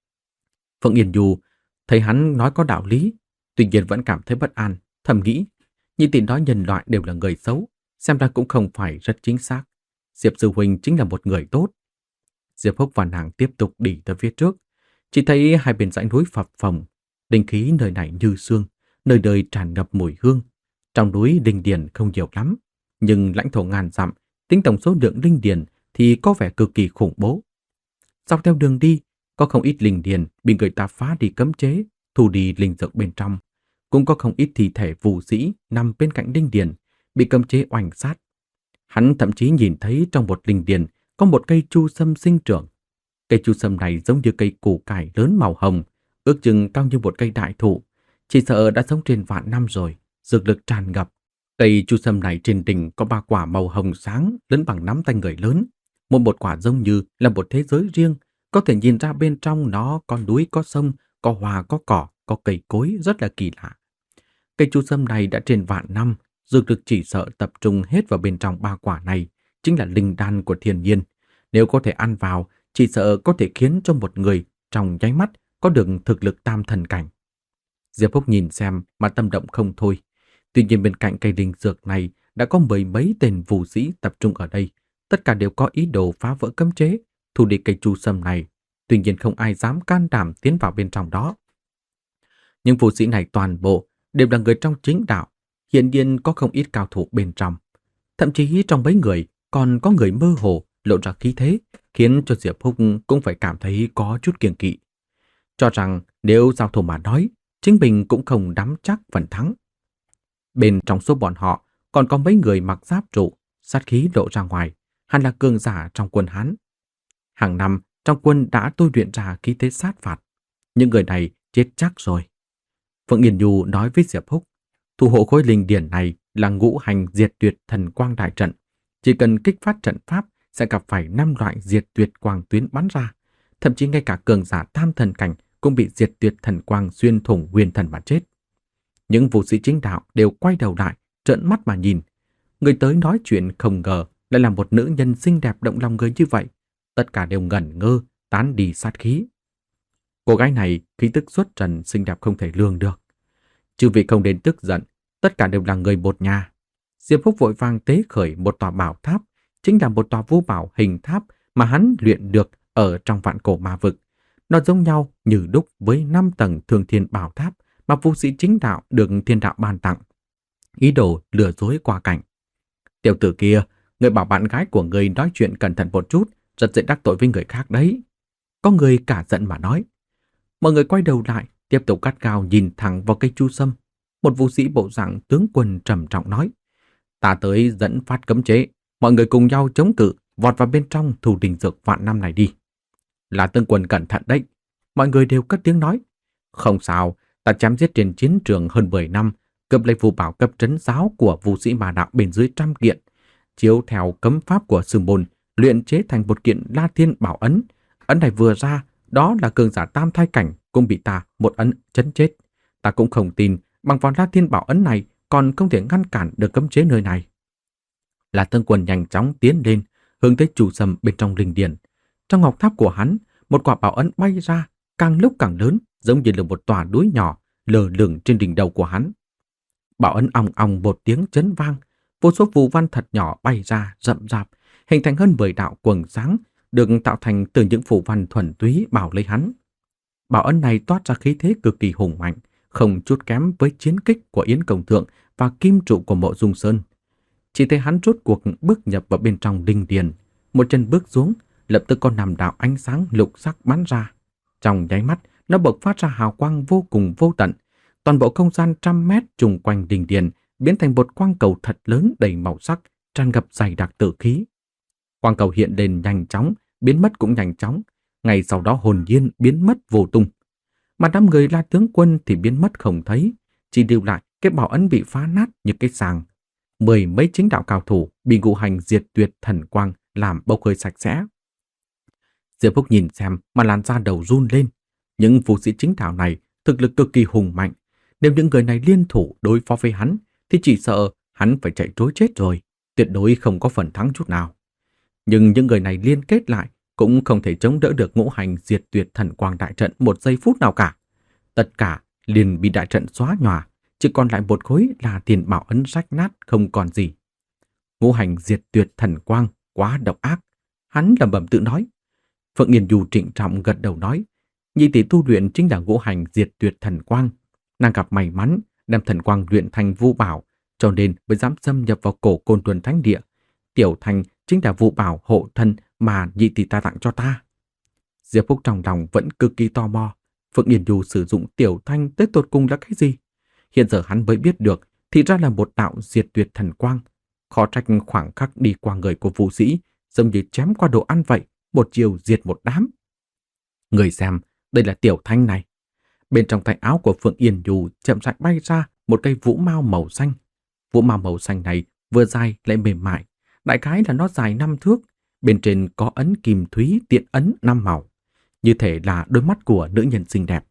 Phượng Yên Du thấy hắn nói có đạo lý, tuy nhiên vẫn cảm thấy bất an, thầm nghĩ, nhị tỷ nói nhân loại đều là người xấu, xem ra cũng không phải rất chính xác. Diệp sư huynh chính là một người tốt. Diệp Húc và nàng tiếp tục đi tới phía trước, chỉ thấy hai bên dãy núi phập phồng, linh khí nơi này như sương, nơi đời tràn ngập mùi hương. Trong núi linh điền không nhiều lắm, nhưng lãnh thổ ngàn dặm, tính tổng số lượng linh điền thì có vẻ cực kỳ khủng bố. Dọc theo đường đi, có không ít linh điền bị người ta phá đi cấm chế, thu đi linh dược bên trong. Cũng có không ít thi thể vũ sĩ nằm bên cạnh linh điền, bị cấm chế oanh sát. Hắn thậm chí nhìn thấy trong một linh điền có một cây chu sâm sinh trưởng. Cây chu sâm này giống như cây củ cải lớn màu hồng, ước chừng cao như một cây đại thụ, chỉ sợ đã sống trên vạn năm rồi, dược lực tràn ngập. Cây chu sâm này trên đỉnh có ba quả màu hồng sáng lớn bằng nắm tay người lớn. Mỗi một quả giống như là một thế giới riêng, có thể nhìn ra bên trong nó có núi, có sông, có hoa, có cỏ, có cây cối rất là kỳ lạ. Cây chu sâm này đã trên vạn năm, dược lực chỉ sợ tập trung hết vào bên trong ba quả này, chính là linh đan của thiên nhiên. Nếu có thể ăn vào, chỉ sợ có thể khiến cho một người trong nháy mắt có được thực lực tam thần cảnh. Diệp Húc nhìn xem mà tâm động không thôi. Tuy nhiên bên cạnh cây linh dược này đã có mười mấy tên vũ sĩ tập trung ở đây. Tất cả đều có ý đồ phá vỡ cấm chế, thu đi cây chu sâm này. Tuy nhiên không ai dám can đảm tiến vào bên trong đó. Những vũ sĩ này toàn bộ đều là người trong chính đạo. Hiển nhiên có không ít cao thủ bên trong. Thậm chí trong mấy người còn có người mơ hồ lộ ra khí thế, khiến cho Diệp Húc cũng phải cảm thấy có chút kiêng kỵ. Cho rằng nếu giao thủ mà nói, chính mình cũng không nắm chắc phần thắng. Bên trong số bọn họ còn có mấy người mặc giáp trụ, sát khí lộ ra ngoài, hẳn là cường giả trong quân Hán. Hàng năm trong quân đã tôi luyện ra khí thế sát phạt. Những người này chết chắc rồi. Phượng Yên Du nói với Diệp Húc, thủ hộ khối linh điển này là ngũ hành diệt tuyệt thần quang đại trận. Chỉ cần kích phát trận pháp sẽ gặp phải năm loại diệt tuyệt quang tuyến bắn ra. Thậm chí ngay cả cường giả tam thần cảnh cũng bị diệt tuyệt thần quang xuyên thủng nguyên thần mà chết. Những vũ sĩ chính đạo đều quay đầu lại, trợn mắt mà nhìn. Người tới nói chuyện không ngờ lại là một nữ nhân xinh đẹp động lòng người như vậy. Tất cả đều ngẩn ngơ, tán đi sát khí. Cô gái này khí tức xuất trần xinh đẹp không thể lường được. Chư vị không đến tức giận, tất cả đều là người một nhà. Diệp Phúc vội vàng tế khởi một tòa bảo tháp, chính là một tòa vô bảo hình tháp mà hắn luyện được ở trong vạn cổ ma vực. Nó giống nhau như đúc với năm tầng thường thiên bảo tháp mà vũ sĩ chính đạo được thiên đạo ban tặng. Ý đồ lừa dối qua cảnh. Tiểu tử kia, người bảo bạn gái của người nói chuyện cẩn thận một chút, rất dễ đắc tội với người khác đấy. Có người cả giận mà nói. Mọi người quay đầu lại, tiếp tục gắt gao nhìn thẳng vào cây chu sâm. Một vũ sĩ bộ dạng tướng quân trầm trọng nói. Ta tới dẫn phát cấm chế, mọi người cùng nhau chống cự, vọt vào bên trong thủ đình dược vạn năm này đi. Là tướng quân cẩn thận đấy. Mọi người đều cất tiếng nói. Không sao, ta chém giết trên chiến trường hơn mười năm, cướp lấy phù bảo cấp trấn giáo của vũ sĩ mà đạo bên dưới trăm kiện, chiếu theo cấm pháp của sư môn, luyện chế thành một kiện La Thiên Bảo ấn. Ấn này vừa ra, đó là cường giả tam thai cảnh cũng bị ta một ấn chấn chết. Ta cũng không tin bằng vào La Thiên Bảo ấn này còn không thể ngăn cản được cấm chế nơi này. Là Tương Quân nhanh chóng tiến lên, hướng tới chủ sầm bên trong linh điền. Trong ngọc tháp của hắn, một quả bảo ấn bay ra, càng lúc càng lớn, giống như là một tòa núi nhỏ lơ lửng trên đỉnh đầu của hắn. Bảo ấn ong ong một tiếng chấn vang, vô số phù văn thật nhỏ bay ra rậm rạp, hình thành hơn mười đạo quầng sáng, được tạo thành từ những phù văn thuần túy bảo lấy hắn. Bảo ấn này toát ra khí thế cực kỳ hùng mạnh, không chút kém với chiến kích của Yến Công Thượng và kim trụ của Mộ Dung Sơn. Chỉ thấy hắn rốt cuộc bước nhập vào bên trong linh điền, một chân bước xuống, lập tức có năm đạo ánh sáng lục sắc bắn ra. Trong nháy mắt, nó bộc phát ra hào quang vô cùng vô tận. Toàn bộ không gian trăm mét trùng quanh đình điền biến thành một quang cầu thật lớn đầy màu sắc, tràn ngập dày đặc tử khí. Quang cầu hiện lên nhanh chóng, biến mất cũng nhanh chóng. Ngay sau đó hồn nhiên biến mất vô tung. Mà đám người La tướng quân thì biến mất không thấy, chỉ lưu lại cái bảo ấn bị phá nát như cái sàng. Mười mấy chính đạo cao thủ bị ngũ hành diệt tuyệt thần quang làm bốc hơi sạch sẽ. Diệp Phúc nhìn xem mà làn da đầu run lên. Những vũ sĩ chính đạo này thực lực cực kỳ hùng mạnh. Nếu những người này liên thủ đối phó với hắn thì chỉ sợ hắn phải chạy trối chết rồi, tuyệt đối không có phần thắng chút nào. Nhưng những người này liên kết lại cũng không thể chống đỡ được ngũ hành diệt tuyệt thần quang đại trận một giây phút nào cả. Tất cả liền bị đại trận xóa nhòa, chỉ còn lại một khối là tiền bảo ấn rách nát không còn gì. Ngũ hành diệt tuyệt thần quang quá độc ác, hắn lẩm bẩm tự nói. Phượng Yên Du trịnh trọng gật đầu nói, nhị tỷ tu luyện chính là ngũ hành diệt tuyệt thần quang. Nàng gặp may mắn đem thần quang luyện thành vũ bảo, cho nên mới dám xâm nhập vào cổ Côn Tuần Thánh Địa. Tiểu Thành chính là vũ bảo hộ thân mà nhị tỷ ta tặng cho ta. Diệp Phúc trong lòng vẫn cực kỳ tò mò, Phượng Yên Du sử dụng Tiểu Thanh tới tột cùng là cái gì? Hiện giờ hắn mới biết được, thì ra là một đạo diệt tuyệt thần quang. Khó trách khoảng khắc đi qua người của vũ sĩ, giống như chém qua đồ ăn vậy, một chiều diệt một đám. Người xem, đây là Tiểu Thanh này. Bên trong tay áo của Phượng Yên Du chậm rãi bay ra một cây vũ mao màu xanh. Vũ mao màu xanh này vừa dài lại mềm mại, đại khái là nó dài năm thước, bên trên có ấn kim thúy tiện ấn năm màu, như thể là đôi mắt của nữ nhân xinh đẹp.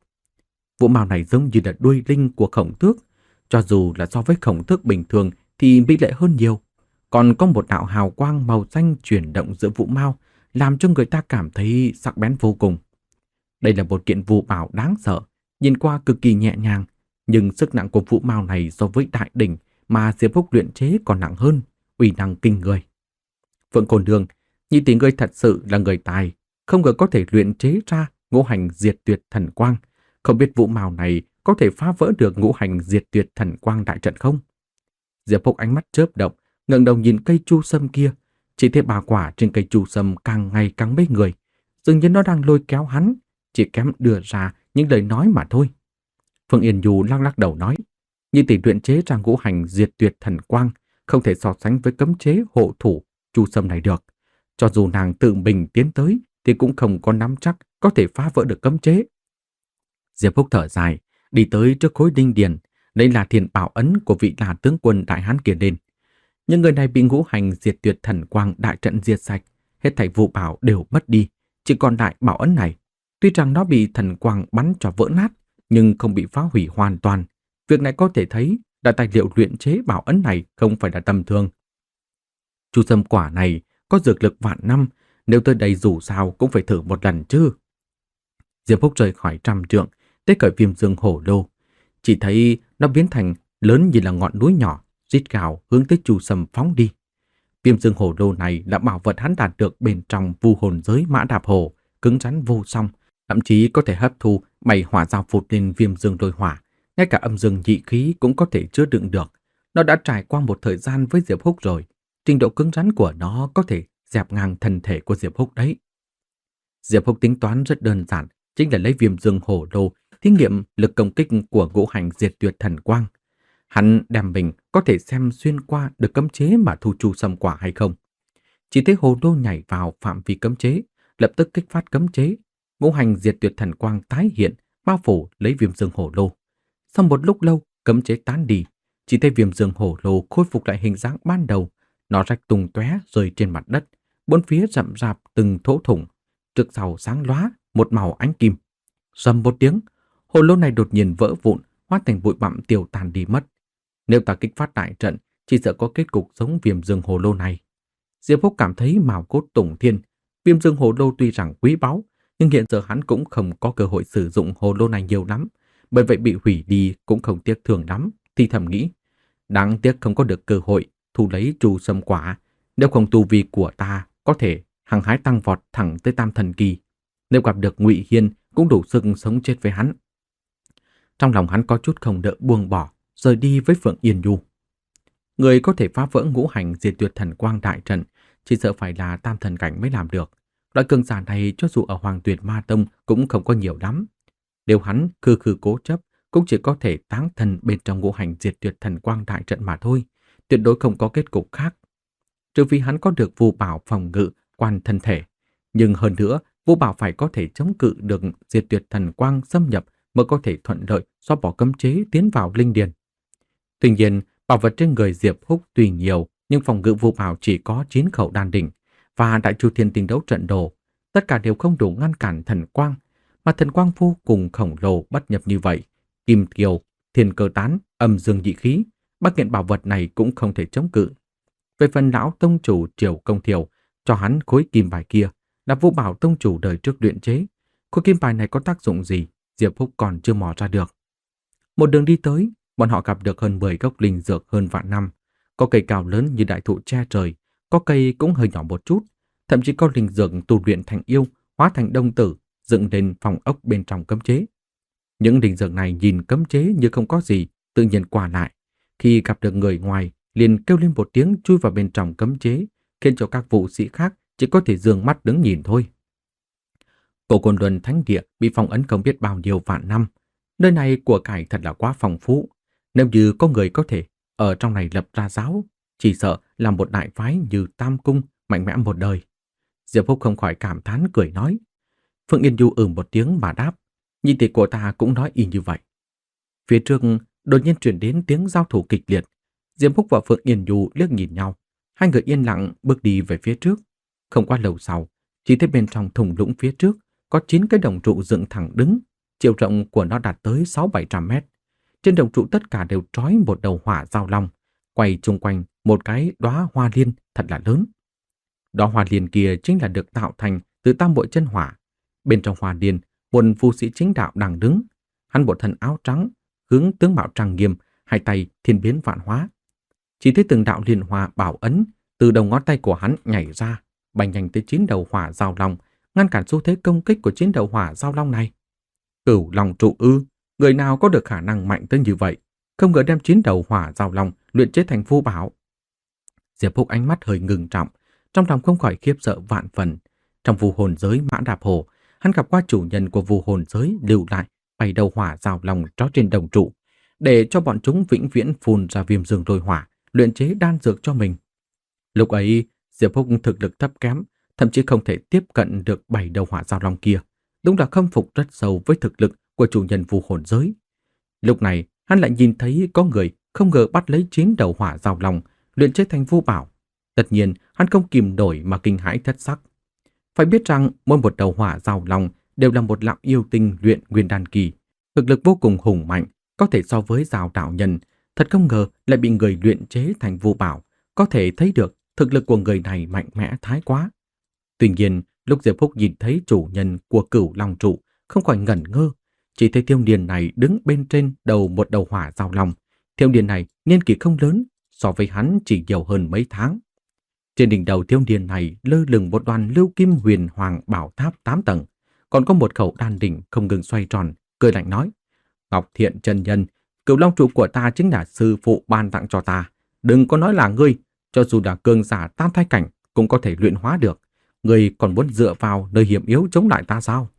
Vũ mao này giống như là đuôi linh của Khổng Tước, cho dù là so với Khổng Tước bình thường thì mỹ lệ hơn nhiều. Còn có một đạo hào quang màu xanh chuyển động giữa vũ mao, làm cho người ta cảm thấy sắc bén vô cùng. Đây là một kiện vũ bảo đáng sợ, nhìn qua cực kỳ nhẹ nhàng, nhưng sức nặng của vũ mao này so với đại đỉnh mà Diệp Phúc luyện chế còn nặng hơn, uy năng kinh người. Phượng Cô Nương, nhị tỷ ngươi thật sự là người tài, không ngờ có thể luyện chế ra ngũ hành diệt tuyệt thần quang. Không biết vũ mao này có thể phá vỡ được ngũ hành diệt tuyệt thần quang đại trận không? Diệp Phúc ánh mắt chớp động, ngẩng đầu nhìn cây chu sâm kia, chỉ thấy bà quả trên cây chu sâm càng ngày càng mê người, dường như nó đang lôi kéo hắn, chỉ kém đưa ra những lời nói mà thôi. Phương Yên Du lắc lắc đầu nói, nhị tỷ luyện chế ra ngũ hành diệt tuyệt thần quang không thể so sánh với cấm chế hộ thủ chu sâm này được. Cho dù nàng tự mình tiến tới thì cũng không có nắm chắc có thể phá vỡ được cấm chế. Diệp Phúc thở dài, đi tới trước khối đinh điền, lấy là thiền bảo ấn của vị là tướng quân đại hán kia lên. Những người này bị ngũ hành diệt tuyệt thần quang đại trận diệt sạch, hết thảy vũ bảo đều mất đi, chỉ còn lại bảo ấn này. Tuy rằng nó bị thần quang bắn cho vỡ nát, nhưng không bị phá hủy hoàn toàn. Việc này có thể thấy Đại tài liệu luyện chế bảo ấn này không phải là tầm thường. Chu sâm quả này có dược lực vạn năm, nếu tới đây dù sao cũng phải thử một lần chứ. Diệp Húc rời khỏi trăm trượng, tới cởi viêm dương hổ lô. Chỉ thấy nó biến thành lớn như là ngọn núi nhỏ, rít gào hướng tới Chu Sâm phóng đi. Viêm dương hổ lô này là bảo vật hắn đạt được bên trong vu hồn giới Mã Đạp Hổ, cứng rắn vô song, thậm chí có thể hấp thu bảy hỏa giao phụt lên viêm dương đôi hỏa, ngay cả âm dương nhị khí cũng có thể chứa đựng được. Nó đã trải qua một thời gian với Diệp Húc rồi, trình độ cứng rắn của nó có thể dẹp ngang thân thể của Diệp Húc đấy. Diệp Húc tính toán rất đơn giản, chính là lấy viêm dương hổ lô thí nghiệm lực công kích của ngũ hành diệt tuyệt thần quang. Hắn đem mình có thể xem xuyên qua được cấm chế mà thu chu sâm quả hay không. Chỉ thấy hồ lô nhảy vào phạm vi cấm chế, lập tức kích phát cấm chế. Ngũ hành diệt tuyệt thần quang tái hiện, bao phủ lấy viêm dương hổ lô. Sau một lúc lâu, cấm chế tán đi, chỉ thấy viêm dương hổ lô khôi phục lại hình dáng ban đầu. Nó rách tung tóe rơi trên mặt đất, bốn phía rậm rạp từng thỗ thủng, trước sau sáng lóa một màu ánh kim. Rầm một tiếng, hồ lô này đột nhiên vỡ vụn, hóa thành bụi bặm tiêu tan đi mất. Nếu ta kích phát đại trận, chỉ sợ có kết cục giống viêm dương hồ lô này. Diệp Húc cảm thấy mào cốt tùng thiên. Viêm dương hồ lô tuy rằng quý báu, nhưng hiện giờ hắn cũng không có cơ hội sử dụng hồ lô này nhiều lắm. Bởi vậy bị hủy đi cũng không tiếc thường lắm, thì thầm nghĩ. Đáng tiếc không có được cơ hội thu lấy trù sâm quả. Nếu không tu vi của ta có thể hăng hái tăng vọt thẳng tới tam thần kỳ. Nếu gặp được Ngụy Hiên cũng đủ sức sống chết với hắn. Trong lòng hắn có chút không đỡ buông bỏ, rời đi với Phượng Yên Du. Người có thể phá vỡ ngũ hành diệt tuyệt thần quang đại trận, chỉ sợ phải là tam thần cảnh mới làm được. Loại cường giả này cho dù ở Hoàng Tuyệt Ma Tông cũng không có nhiều lắm. Nếu hắn khư khư cố chấp, cũng chỉ có thể táng thân bên trong ngũ hành diệt tuyệt thần quang đại trận mà thôi, tuyệt đối không có kết cục khác. Trừ vì hắn có được vu bảo phòng ngự quan thân thể, nhưng hơn nữa, vu bảo phải có thể chống cự được diệt tuyệt thần quang xâm nhập mới có thể thuận lợi xóa bỏ cấm chế tiến vào linh điền. Tuy nhiên, bảo vật trên người Diệp Húc tuy nhiều, nhưng phòng ngự vu bảo chỉ có chín khẩu đan đỉnh và đại chu thiên tinh đấu trận đồ, tất cả đều không đủ ngăn cản thần quang, mà thần quang vô cùng khổng lồ bất nhập như vậy, kim kiều, thiên cơ tán, âm dương nhị khí, bắc kiện bảo vật này cũng không thể chống cự. Về phần lão tông chủ Triều Công Thiều, cho hắn khối kim bài kia là vu bảo tông chủ đời trước luyện chế. Khối kim bài này có tác dụng gì, Diệp Húc còn chưa mò ra được. Một đường đi tới, bọn họ gặp được hơn mười gốc linh dược hơn vạn năm. Có cây cao lớn như đại thụ che trời, có cây cũng hơi nhỏ một chút, thậm chí có linh dược tu luyện thành yêu, hóa thành đông tử, dựng lên phòng ốc bên trong cấm chế. Những linh dược này nhìn cấm chế như không có gì, tự nhiên qua lại. Khi gặp được người ngoài, liền kêu lên một tiếng chui vào bên trong cấm chế, khiến cho các vũ sĩ khác chỉ có thể dương mắt đứng nhìn thôi. Cổ Côn Luân Thánh Địa bị phong ấn không biết bao nhiêu vạn năm. Nơi này của cải thật là quá phong phú. Nếu như có người có thể ở trong này lập ra giáo, chỉ sợ là một đại phái như Tam Cung mạnh mẽ một đời. Diệp Húc không khỏi cảm thán cười nói. Phượng Yên Du ừ một tiếng mà đáp. Nhị tỷ của ta cũng nói y như vậy. Phía trước đột nhiên truyền đến tiếng giao thủ kịch liệt. Diệp Húc và Phượng Yên Du liếc nhìn nhau. Hai người yên lặng bước đi về phía trước. Không quá lâu sau, chỉ thấy bên trong thung lũng phía trước có chín cái đồng trụ dựng thẳng đứng. Chiều rộng của nó đạt tới sáu bảy trăm mét. Trên đồng trụ tất cả đều trói một đầu hỏa giao long, quay chung quanh một cái đóa hoa liên thật là lớn. Đóa hoa liên kia chính là được tạo thành từ tam bội chân hỏa. Bên trong hoa liên, một phu sĩ chính đạo đang đứng. Hắn bộ thân áo trắng, hướng tướng mạo trang nghiêm, hai tay thiên biến vạn hóa. Chỉ thấy từng đạo liên hoa bảo ấn từ đầu ngón tay của hắn nhảy ra, bay nhanh tới chín đầu hỏa giao long, ngăn cản xu thế công kích của chín đầu hỏa giao long này. Cửu long trụ ư, người nào có được khả năng mạnh tới như vậy, không ngờ đem chín đầu hỏa giao long luyện chế thành vu bảo. Diệp Húc ánh mắt hơi ngừng trọng, trong lòng không khỏi khiếp sợ vạn phần. Trong vu hồn giới Mã Đạp Hổ, hắn gặp qua chủ nhân của vu hồn giới lưu lại bảy đầu hỏa giao long trói trên đồng trụ, để cho bọn chúng vĩnh viễn phun ra viêm dương đôi hỏa, luyện chế đan dược cho mình. Lúc ấy, Diệp Húc thực lực thấp kém, thậm chí không thể tiếp cận được bảy đầu hỏa giao long kia. Đúng là khâm phục rất sâu với thực lực của chủ nhân vu hồn giới. Lúc này, hắn lại nhìn thấy có người không ngờ bắt lấy chín đầu hỏa giao long, luyện chế thành vu bảo. Tất nhiên, hắn không kìm nổi mà kinh hãi thất sắc. Phải biết rằng, mỗi một đầu hỏa giao long đều là một lão yêu tinh luyện nguyên đan kỳ, thực lực vô cùng hùng mạnh, có thể so với Giào đạo nhân, Thật không ngờ lại bị người luyện chế thành vu bảo, có thể thấy được thực lực của người này mạnh mẽ thái quá. Tuy nhiên, lúc Diệp Phúc nhìn thấy chủ nhân của Cửu Long trụ, không khỏi ngẩn ngơ, chỉ thấy thiếu niên này đứng bên trên đầu một đầu hỏa giao long. Thiếu niên này niên kỷ không lớn, so với hắn chỉ nhiều hơn mấy tháng. Trên đỉnh đầu thiếu niên này lơ lửng một đoàn lưu kim huyền hoàng bảo tháp tám tầng, còn có một khẩu đan đỉnh không ngừng xoay tròn, cười lạnh nói: Ngọc Thiện chân nhân, Cửu Long trụ của ta chính là sư phụ ban tặng cho ta, đừng có nói là ngươi, cho dù là cường giả tam thai cảnh cũng có thể luyện hóa được. Ngươi còn muốn dựa vào nơi hiểm yếu chống lại ta sao?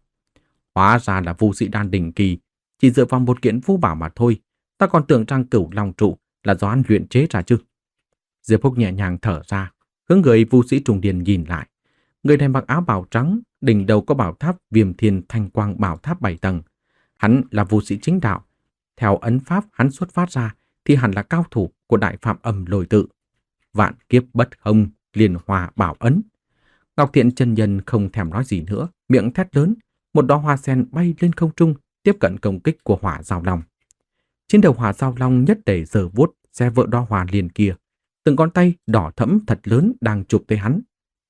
Hóa ra là vu sĩ đan đỉnh kỳ, chỉ dựa vào một kiện vu bảo mà thôi. Ta còn tưởng rằng Cửu Long trụ là do anh luyện chế ra chứ. Diệp Phúc nhẹ nhàng thở ra, hướng người vu sĩ trùng điền nhìn lại. Người này mặc áo bào trắng, đỉnh đầu có bảo tháp Viêm Thiên Thanh Quang bảo tháp bảy tầng. Hắn là vu sĩ chính đạo. Theo ấn pháp hắn xuất phát ra thì hẳn là cao thủ của Đại Phạm Âm Lôi Tự. Vạn kiếp bất hông, liên hòa bảo ấn. Ngọc Thiện chân nhân không thèm nói gì nữa, miệng thét lớn, một đóa hoa sen bay lên không trung, tiếp cận công kích của hỏa giao long. Trên đầu hỏa giao long nhất để giở vuốt xe vợ đóa hoa liền kia, từng con tay đỏ thẫm thật lớn đang chụp tới hắn.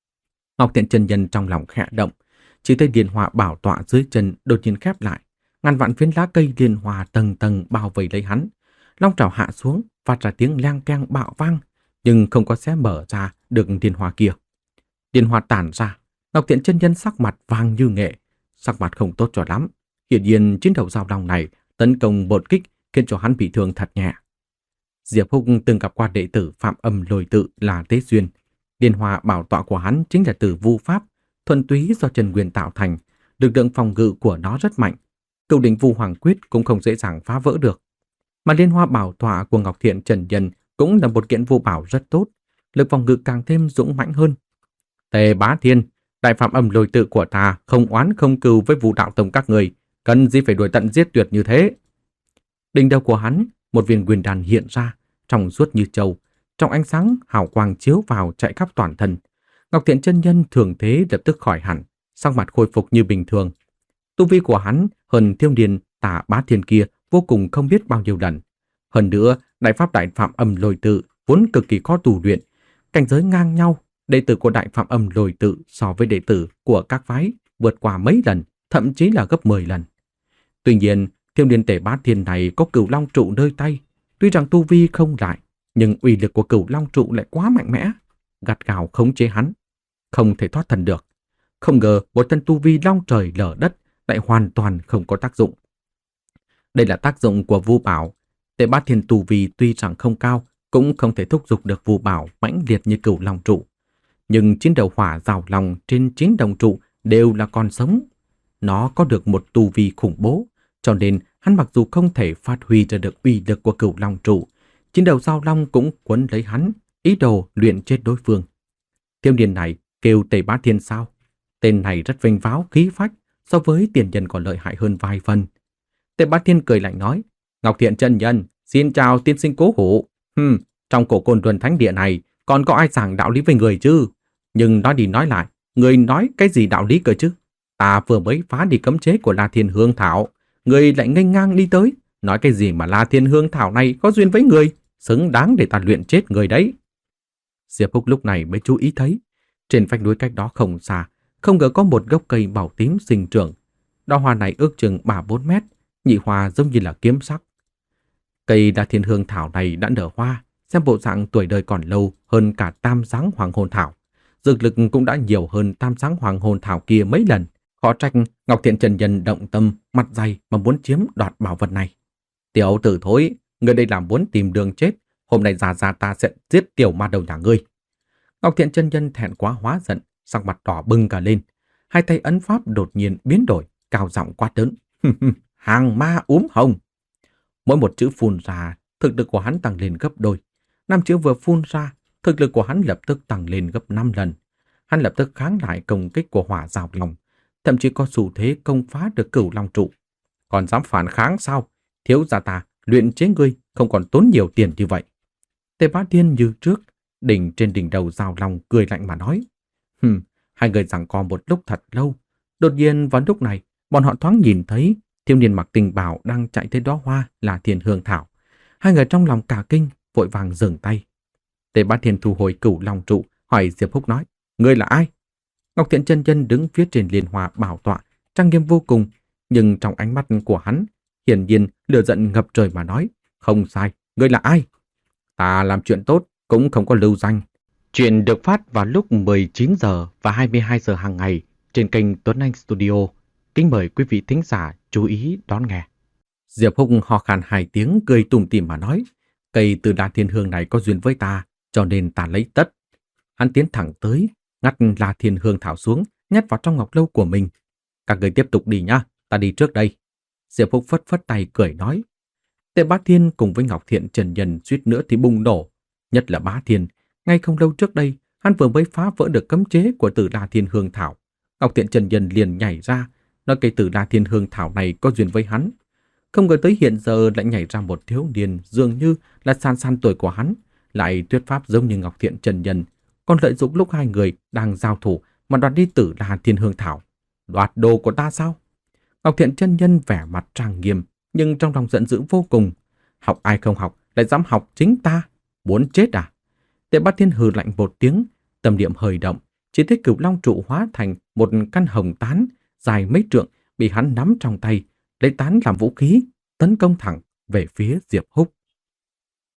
Ngọc Thiện chân nhân trong lòng khẽ động, chỉ thấy liên hoa bảo tọa dưới chân đột nhiên khép lại, ngàn vạn phiến lá cây liên hoa tầng tầng bao vây lấy hắn. Long trảo hạ xuống, phát ra tiếng leng keng bạo vang, nhưng không có xé mở ra được liên hoa kia. Liên hoa tản ra, Ngọc Thiện chân nhân sắc mặt vàng như nghệ, sắc mặt không tốt cho lắm. Hiển nhiên chiến đầu giao long này tấn công một kích khiến cho hắn bị thương thật nhẹ. Diệp Phúc từng gặp qua đệ tử Phạm Âm Lôi Tự là Tế Duyên. Liên hoa bảo tọa của hắn chính là từ vu pháp, thuần túy do Trần Nguyên tạo thành, lực lượng phòng ngự của nó rất mạnh. Cửu đỉnh Vu Hoàng Quyết cũng không dễ dàng phá vỡ được. Mà liên hoa bảo tọa của Ngọc Thiện Trần Nhân cũng là một kiện vu bảo rất tốt, lực phòng ngự càng thêm dũng mãnh hơn. Tề Bá Thiên, Đại Phạm Âm Lôi Tự của ta không oán không cừu với Vũ Đạo Tông các người, cần gì phải đuổi tận giết tuyệt như thế? Đỉnh đầu của hắn, một viên nguyên đan hiện ra, trong suốt như châu, trong ánh sáng hào quang chiếu vào chạy khắp toàn thân. Ngọc Thiện chân nhân thường thế lập tức khỏi hẳn, sắc mặt khôi phục như bình thường. Tu vi của hắn hơn thiếu niên Tà Bá Thiên kia vô cùng không biết bao nhiêu lần. Hơn nữa, Đại Pháp Đại Phạm Âm Lôi Tự vốn cực kỳ khó tu luyện, cảnh giới ngang nhau. Đệ tử của Đại Phạm Âm Lôi Tự so với đệ tử của các phái vượt qua mấy lần, thậm chí là gấp mười lần. Tuy nhiên, thiếu niên Tề Bá Thiên này có Cửu Long trụ nơi tay, tuy rằng tu vi không lại, nhưng uy lực của Cửu Long trụ lại quá mạnh mẽ, gắt gao khống chế hắn, không thể thoát thân được. Không ngờ một thân tu vi long trời lở đất lại hoàn toàn không có tác dụng. Đây là tác dụng của vu bảo. Tề Bá Thiên tu vi tuy rằng không cao, cũng không thể thúc giục được vu bảo mãnh liệt như Cửu Long trụ. Nhưng chín đầu hỏa rào lòng trên chín đồng trụ đều là con sống. Nó có được một tu vi khủng bố, cho nên hắn mặc dù không thể phát huy ra được uy lực của Cửu Long trụ, chín đầu giao long cũng quấn lấy hắn, ý đồ luyện chết đối phương. Thiếu niên này kêu Tề Bá Thiên sao? Tên này rất vinh váo khí phách, so với tiền nhân còn lợi hại hơn vài phần. Tề Bá Thiên cười lạnh nói: Ngọc Thiện chân nhân, xin chào tiên sinh Cố Hủ. Hừm, trong cổ Côn Luân Thánh Địa này còn có ai giảng đạo lý với người chứ? Nhưng nói đi nói lại, người nói cái gì đạo lý cơ chứ? Ta vừa mới phá đi cấm chế của La Thiên Hương Thảo, người lại nghênh ngang đi tới, nói cái gì mà La Thiên Hương Thảo này có duyên với người, xứng đáng để ta luyện chết người đấy. Diệp Phúc lúc này mới chú ý thấy, trên vách núi cách đó không xa, không ngờ có một gốc cây bảo tím sinh trưởng. Đóa hoa này ước chừng ba bốn mét, nhị hoa giống như là kiếm sắc. Cây La Thiên Hương Thảo này đã nở hoa, xem bộ dạng tuổi đời còn lâu hơn cả tam dáng hoàng hồn thảo. Dược lực cũng đã nhiều hơn tam dáng hoàng hồn thảo kia mấy lần. Khó trách Ngọc Thiện Trần Nhân động tâm, mặt dày mà muốn chiếm đoạt bảo vật này. Tiểu tử thối, người đây làm muốn tìm đường chết, hôm nay già già ta sẽ giết tiểu ma đầu nhà ngươi. Ngọc Thiện chân nhân thẹn quá hóa giận, sắc mặt đỏ bừng cả lên, hai tay ấn pháp đột nhiên biến đổi, cao giọng quát lớn: hàng ma úm hồng. Mỗi một chữ phun ra, thực lực của hắn tăng lên gấp đôi. Năm chữ vừa phun ra, thực lực của hắn lập tức tăng lên gấp năm lần. Hắn lập tức kháng lại công kích của hỏa rào lòng, thậm chí có xu thế công phá được Cửu Long trụ. Còn dám phản kháng sao? Thiếu gia ta luyện chế ngươi không còn tốn nhiều tiền như vậy. Tề Bá Thiên như trước, đỉnh trên đỉnh đầu rào lòng cười lạnh mà nói: Hừm, hai người giằng co một lúc thật lâu. Đột nhiên vào lúc này, bọn họ thoáng nhìn thấy thiếu niên mặc tình bào đang chạy tới đó hoa là Thiên Hương Thảo. Hai người trong lòng cả kinh, vội vàng dừng tay. Tề Bá Thiên thu hồi Cửu Long trụ, hỏi Diệp Húc nói, ngươi là ai? Ngọc Thiện chân nhân đứng phía trên liên hoa bảo tọa, trang nghiêm vô cùng, nhưng trong ánh mắt của hắn, hiển nhiên lửa giận ngập trời mà nói, không sai, ngươi là ai? Ta làm chuyện tốt, cũng không có lưu danh. Chuyện được phát vào lúc mười chín giờ và hai mươi hai giờ hàng ngày trên kênh Tuấn Anh Studio. Kính mời quý vị thính giả chú ý đón nghe. Diệp Húc ho khan hai tiếng, cười tủm tỉm mà nói, cây từ đa thiên hương này có duyên với ta, cho nên ta lấy tất. Hắn tiến thẳng tới, ngắt La Thiên Hương thảo xuống, nhét vào trong ngọc lâu của mình. Các người tiếp tục đi nhá, ta đi trước đây. Diệp Húc phất phất tay cười nói. Tề Bá Thiên cùng với Ngọc Thiện Trần Nhân suýt nữa thì bùng nổ. Nhất là Bá Thiên, ngay không lâu trước đây, hắn vừa mới phá vỡ được cấm chế của Tử La Thiên Hương thảo. Ngọc Thiện Trần Nhân liền nhảy ra, nói cây Tử La Thiên Hương thảo này có duyên với hắn. Không ngờ tới hiện giờ lại nhảy ra một thiếu niên dường như là san san tuổi của hắn, lại thuyết pháp giống như Ngọc Thiện Trần Nhân, còn lợi dụng lúc hai người đang giao thủ mà đoạt đi Tử La Thiên Hương thảo. Đoạt đồ của ta sao? Ngọc Thiện Chân Nhân vẻ mặt trang nghiêm, nhưng trong lòng giận dữ vô cùng. Học ai không học, lại dám học chính ta, muốn chết à? Tề Bá Thiên hừ lạnh một tiếng, tâm niệm hơi động, chỉ thấy Cửu Long trụ hóa thành một căn hồng tán dài mấy trượng bị hắn nắm trong tay, lấy tán làm vũ khí, tấn công thẳng về phía Diệp Húc.